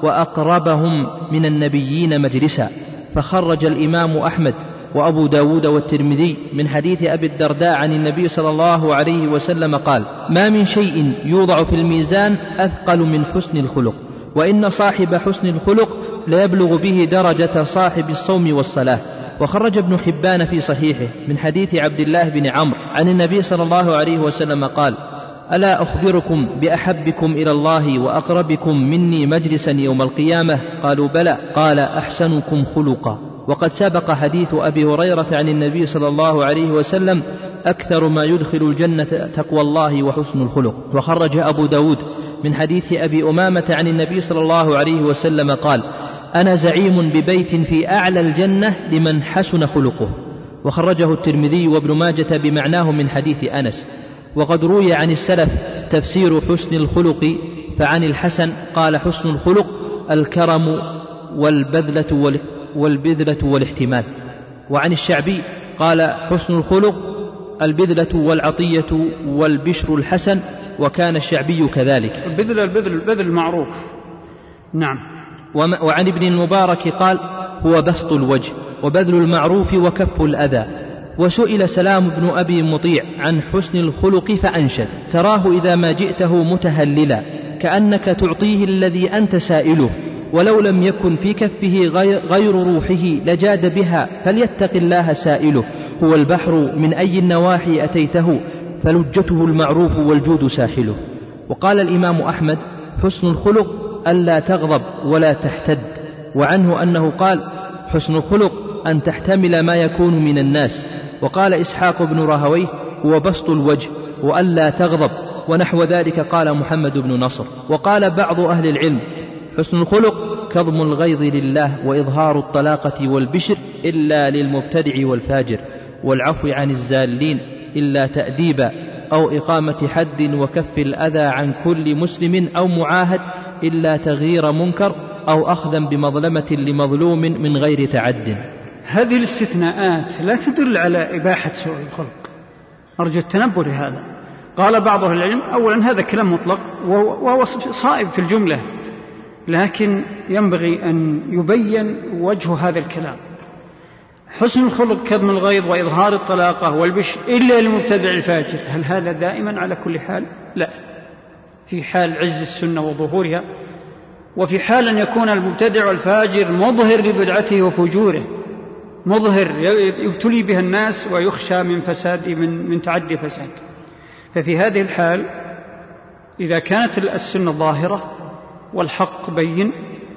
وأقربهم من النبيين مجلسا. فخرج الإمام أحمد وأبو داود والترمذي من حديث أبي الدرداء عن النبي صلى الله عليه وسلم قال: ما من شيء يوضع في الميزان أثقل من حسن الخلق، وإن صاحب حسن الخلق ليبلغ به درجة صاحب الصوم والصلاة. وخرج ابن حبان في صحيحه من حديث عبد الله بن عمرو عن النبي صلى الله عليه وسلم قال: ألا أخبركم بأحبكم إلى الله وأقربكم مني مجلسا يوم القيامة؟ قالوا بلى. قال: أحسنكم خلقا. وقد سبق حديث أبي هريرة عن النبي صلى الله عليه وسلم: أكثر ما يدخل الجنة تقوى الله وحسن الخلق. وخرج أبو داود من حديث أبي أمامة عن النبي صلى الله عليه وسلم قال: أنا زعيم ببيت في أعلى الجنة لمن حسن خلقه. وخرجه الترمذي وابن ماجة بمعناه من حديث أنس. وقد روي عن السلف تفسير حسن الخلق، فعن الحسن قال: حسن الخلق الكرم والبذلة والاحتمال. وعن الشعبي قال: حسن الخلق البذلة والعطية والبشر الحسن. وكان الشعبي كذلك. البذل معروف. نعم. وعن ابن المبارك قال: هو بسط الوجه وبذل المعروف وكف الأذى. وسئل سلام بن أبي مطيع عن حسن الخلق فأنشد: تراه إذا ما جئته متهللا كأنك تعطيه الذي أنت سائله، ولو لم يكن في كفه غير روحه لجاد بها، فليتق الله سائله. هو البحر من أي النواحي أتيته، فلجته المعروف والجود ساحله. وقال الإمام أحمد: حسن الخلق ألا تغضب ولا تحتد. وعنه أنه قال: حسن الخلق أن تحتمل ما يكون من الناس. وقال إسحاق بن راهويه: هو بسط الوجه وألا تغضب. ونحو ذلك قال محمد بن نصر. وقال بعض أهل العلم: حسن الخلق كظم الغيظ لله وإظهار الطلاقة والبشر إلا للمبتدع والفاجر، والعفو عن الزالين إلا تأديبا، أو إقامة حد وكف الأذى عن كل مسلم أو معاهد إلا تغيير منكر أو أخذا بمظلمة لمظلوم من غير تعد. هذه الاستثناءات لا تدل على إباحة سوء الخلق، أرجو التنبه لهذا. قال بعض أهل العلم أولا هذا كلام مطلق وهو صائب في الجملة، لكن ينبغي أن يبين وجه هذا الكلام. حسن الخلق كظم الغيظ وإظهار الطلاقة والبشر إلا للمبتدع الفاجر، هل هذا دائما على كل حال؟ لا، في حال عز السنة وظهورها، وفي حال أن يكون المبتدع الفاجر مظهر لبدعته وفجوره، مظهر يبتلي بها الناس ويخشى من فساد من تعدي فساد. ففي هذه الحال إذا كانت السنة ظاهرة والحق بين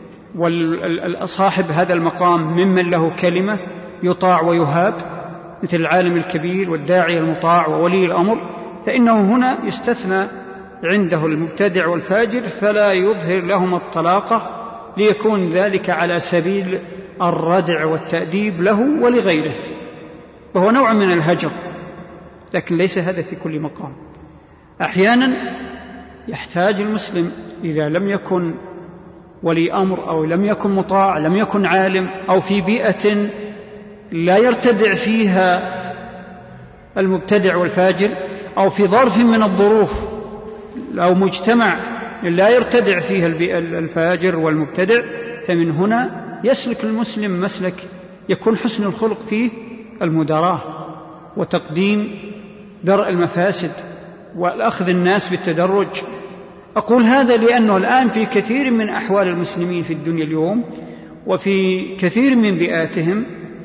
والصاحب هذا المقام ممن له كلمة يطاع ويهاب مثل العالم الكبير والداعي المطاع وولي الأمر، فإنه هنا يستثنى عنده المبتدع والفاجر فلا يظهر لهم الطلاقة، ليكون ذلك على سبيل الردع والتأديب له ولغيره، وهو نوع من الهجر، لكن ليس هذا في كل مقام. أحيانا يحتاج المسلم إذا لم يكن ولي أمر أو لم يكن مطاع، لم يكن عالم، أو في بيئة لا يرتدع فيها المبتدع والفاجر، أو في ظرف من الظروف أو مجتمع لا يرتدع فيها الفاجر والمبتدع، فمن هنا يسلك المسلم مسلك يكون حسن الخلق فيه المداراة وتقديم درء المفاسد والأخذ الناس بالتدرج. أقول هذا لأنه الآن في كثير من أحوال المسلمين في الدنيا اليوم وفي كثير من بيئاتهم،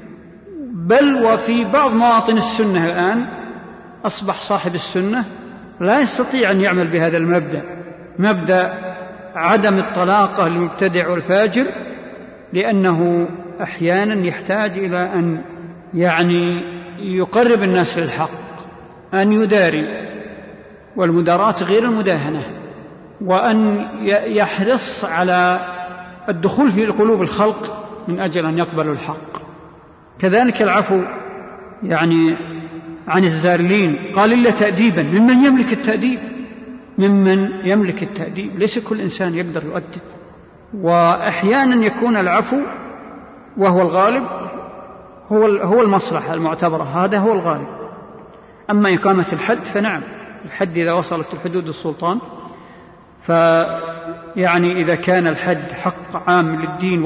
بل وفي بعض مواطن السنة الآن، أصبح صاحب السنة لا يستطيع أن يعمل بهذا المبدأ، مبدأ عدم الطلاقة للمبتدع والفاجر، لأنه أحيانا يحتاج إلى أن يقرب الناس للحق، أن يداري، والمداراة غير المداهنة، وأن يحرص على الدخول في قلوب الخلق من أجل أن يقبلوا الحق. كذلك العفو عن الزارلين، قال إلا تأديبا ممن يملك التأديب، ممن يملك التأديب، ليس كل إنسان يقدر يؤدب. وأحيانا يكون العفو وهو الغالب هو المصلحة المعتبرة، هذا هو الغالب. أما إقامة الحد فنعم، الحد إذا وصلت الحدود السلطان، إذا كان الحد حق عام للدين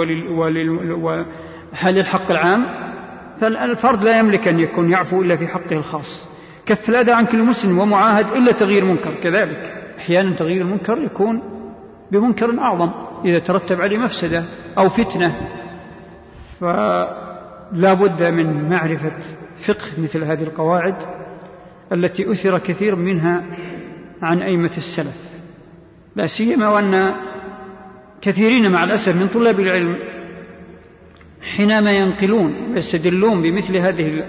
وللحق العام، فالفرد لا يملك أن يكون يعفو إلا في حقه الخاص. كف الأذى عن كل مسلم ومعاهد إلا تغيير منكر، كذلك أحيانا تغيير المنكر يكون بمنكر أعظم إذا ترتب عليه مفسدة أو فتنة، فلا بد من معرفة فقه مثل هذه القواعد التي أثر كثير منها عن أئمة السلف، لا سيما وأن كثيرين مع الأسف من طلاب العلم حينما ينقلون ويستدلون بمثل هذه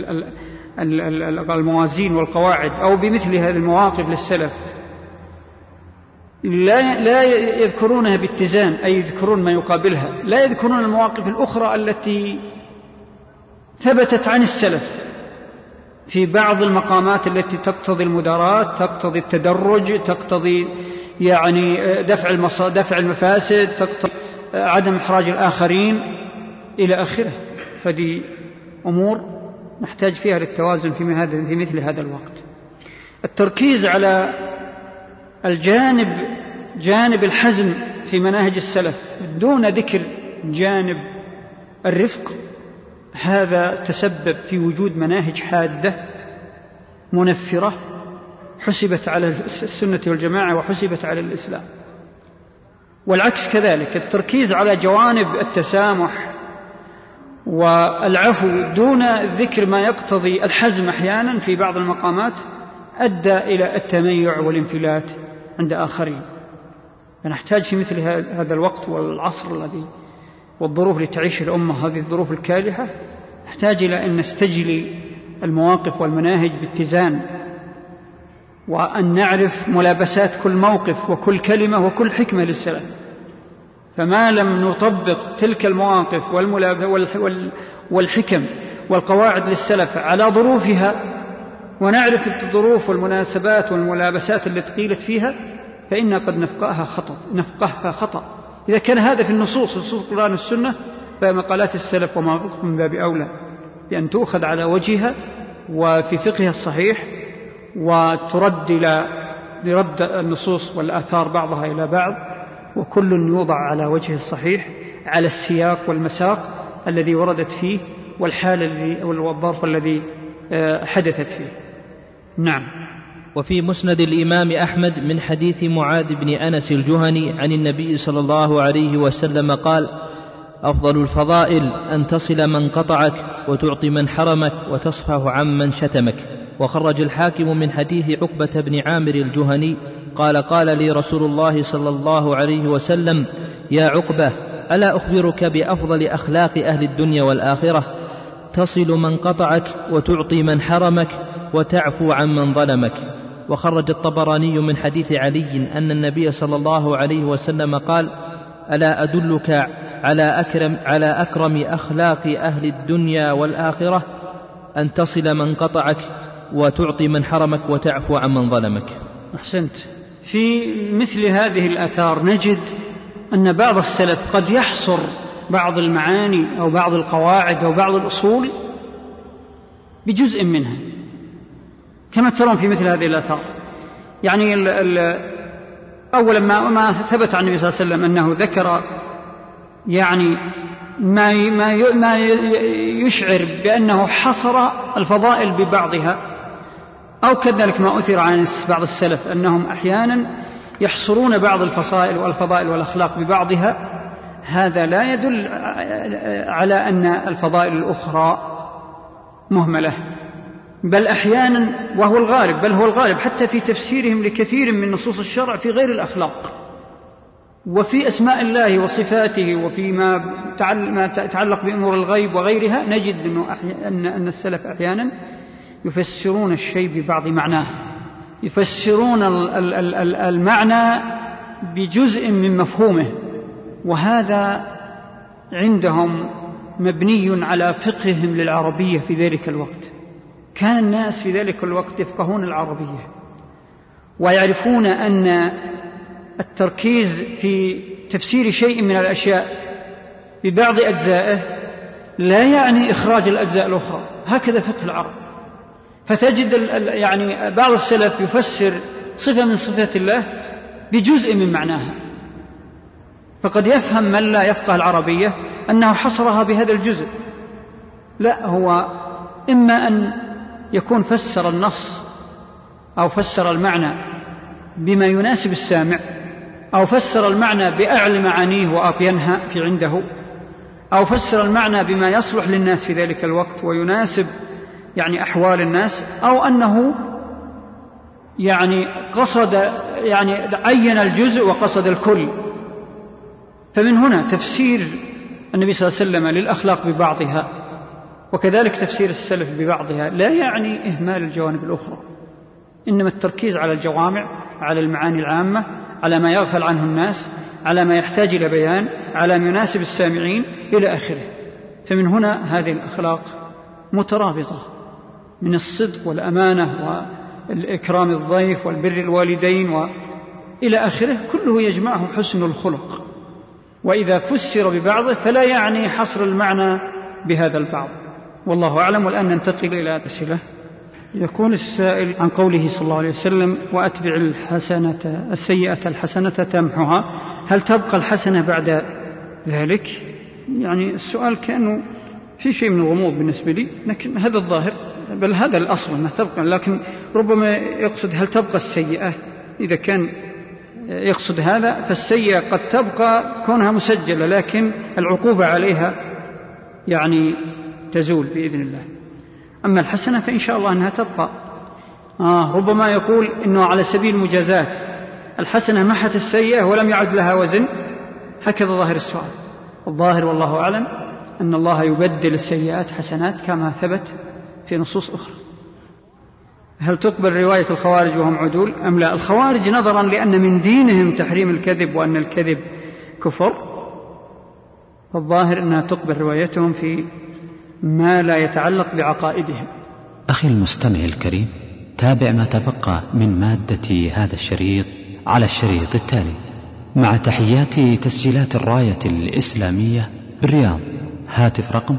الموازين والقواعد أو بمثل هذه المواقف للسلف لا يذكرونها باتزان، أي يذكرون ما يقابلها، لا يذكرون المواقف الأخرى التي ثبتت عن السلف في بعض المقامات التي تقتضي المداراة، تقتضي التدرج، تقتضي دفع المفاسد، تقتضي عدم إحراج الآخرين إلى آخره. فدي أمور نحتاج فيها للتوازن في مثل هذا الوقت. التركيز على جانب الحزم في مناهج السلف دون ذكر جانب الرفق، هذا تسبب في وجود مناهج حادة منفرة حسبت على السنة والجماعة وحسبت على الإسلام. والعكس كذلك، التركيز على جوانب التسامح والعفو دون ذكر ما يقتضي الحزم أحيانا في بعض المقامات أدى إلى التميع والانفلات عند آخرين. فنحتاج في مثل هذا الوقت والعصر الذي والظروف اللي تعيش الأمة، هذه الظروف الكالحة، نحتاج إلى أن نستجلي المواقف والمناهج باتزان، وأن نعرف ملابسات كل موقف وكل كلمة وكل حكمة للسلف. فما لم نطبق تلك المواقف والحكم والقواعد للسلف على ظروفها ونعرف الظروف والمناسبات والملابسات التي قيلت فيها، فإنا قد نفقهها خطأ. إذا كان هذا في نصوص القرآن والسنة، فمقالات السلف وما فقه من باب أولى بأن تؤخذ على وجهها وفي فقهها الصحيح، وترد لرد النصوص والآثار بعضها إلى بعض، وكل يوضع على وجه الصحيح على السياق والمساق الذي وردت فيه والحال والظرف الذي حدثت فيه. نعم. وفي مسند الإمام أحمد من حديث معاذ بن أنس الجهني عن النبي صلى الله عليه وسلم قال: أفضل الفضائل أن تصل من قطعك وتعطي من حرمك وتصفح عمن شتمك. وخرج الحاكم من حديث عقبة بن عامر الجهني قال: قال لي رسول الله صلى الله عليه وسلم: يا عقبة، ألا أخبرك بأفضل أخلاق أهل الدنيا والآخرة؟ تصل من قطعك وتعطي من حرمك وتعفو عن من ظلمك. وخرج الطبراني من حديث علي أن النبي صلى الله عليه وسلم قال: ألا أدلك على أكرم أخلاق أهل الدنيا والآخرة؟ أن تصل من قطعك وتعطي من حرمك وتعفو عن من ظلمك. أحسنت. في مثل هذه الآثار نجد أن بعض السلف قد يحصر بعض المعاني أو بعض القواعد أو بعض الأصول بجزء منها، كما ترون في مثل هذه الآثار. يعني أولا ما ثبت عن النبي صلى الله عليه وسلم أنه ذكر يعني ما يشعر بأنه حصر الفضائل ببعضها، أو كذلك ما أثر عن بعض السلف أنهم أحيانا يحصرون بعض الفصائل والفضائل والأخلاق ببعضها. هذا لا يدل على أن الفضائل الأخرى مهملة، بل أحيانا وهو الغالب، بل هو الغالب حتى في تفسيرهم لكثير من نصوص الشرع في غير الأخلاق وفي أسماء الله وصفاته وفي ما يتعلق بأمور الغيب وغيرها، نجد أن السلف أحيانا يفسرون الشيء ببعض معناه، يفسرون المعنى بجزء من مفهومه، وهذا عندهم مبني على فقههم للعربية في ذلك الوقت. كان الناس في ذلك الوقت يفقهون العربية ويعرفون أن التركيز في تفسير شيء من الأشياء ببعض أجزائه لا يعني إخراج الأجزاء الأخرى، هكذا فقه العرب. فتجد يعني بعض السلف يفسر صفة من صفات الله بجزء من معناها، فقد يفهم من لا يفقه العربية أنه حصرها بهذا الجزء. لا، هو إما أن يكون فسر النص أو فسر المعنى بما يناسب السامع، أو فسر المعنى بأعلى معانيه وأبينها في عنده، أو فسر المعنى بما يصلح للناس في ذلك الوقت ويناسب يعني أحوال الناس، أو أنه يعني قصد يعني عين الجزء وقصد الكل. فمن هنا تفسير النبي صلى الله عليه وسلم للأخلاق ببعضها وكذلك تفسير السلف ببعضها لا يعني إهمال الجوانب الأخرى، إنما التركيز على الجوامع، على المعاني العامة، على ما يغفل عنه الناس، على ما يحتاج إلى بيان، على ما يناسب السامعين إلى آخره. فمن هنا هذه الأخلاق مترابطة من الصدق والأمانة والإكرام الضيف والبر الوالدين وإلى آخره، كله يجمعه حسن الخلق. وإذا فسر ببعضه فلا يعني حصر المعنى بهذا البعض، والله أعلم. والآن ننتقل إلى الأسئلة. يقول السائل عن قوله صلى الله عليه وسلم: وأتبع السيئة الحسنة تمحها، هل تبقى الحسنة بعد ذلك؟ يعني السؤال كأنه في شيء من الغموض بالنسبة لي، لكن هذا الظاهر، بل هذا الأصل أنها تبقى، لكن ربما يقصد هل تبقى السيئة. إذا كان يقصد هذا فالسيئة قد تبقى كونها مسجلة، لكن العقوبة عليها يعني تزول بإذن الله. أما الحسنة فإن شاء الله أنها تبقى. ربما يقول إنه على سبيل المجازات الحسنة محت السيئة ولم يعد لها وزن، هكذا ظاهر السؤال. الظاهر والله أعلم أن الله يبدل السيئات حسنات كما ثبت في نصوص أخرى. هل تقبل رواية الخوارج وهم عدول أم لا؟ الخوارج نظرا لأن من دينهم تحريم الكذب وأن الكذب كفر، فالظاهر أنها تقبل روايتهم في ما لا يتعلق بعقائدهم. أخي المستمع الكريم، تابع ما تبقى من مادة هذا الشريط على الشريط التالي. مع تحيات تسجيلات الراية الإسلامية بالرياض. هاتف رقم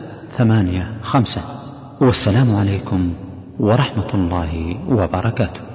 49111985. والسلام عليكم ورحمة الله وبركاته.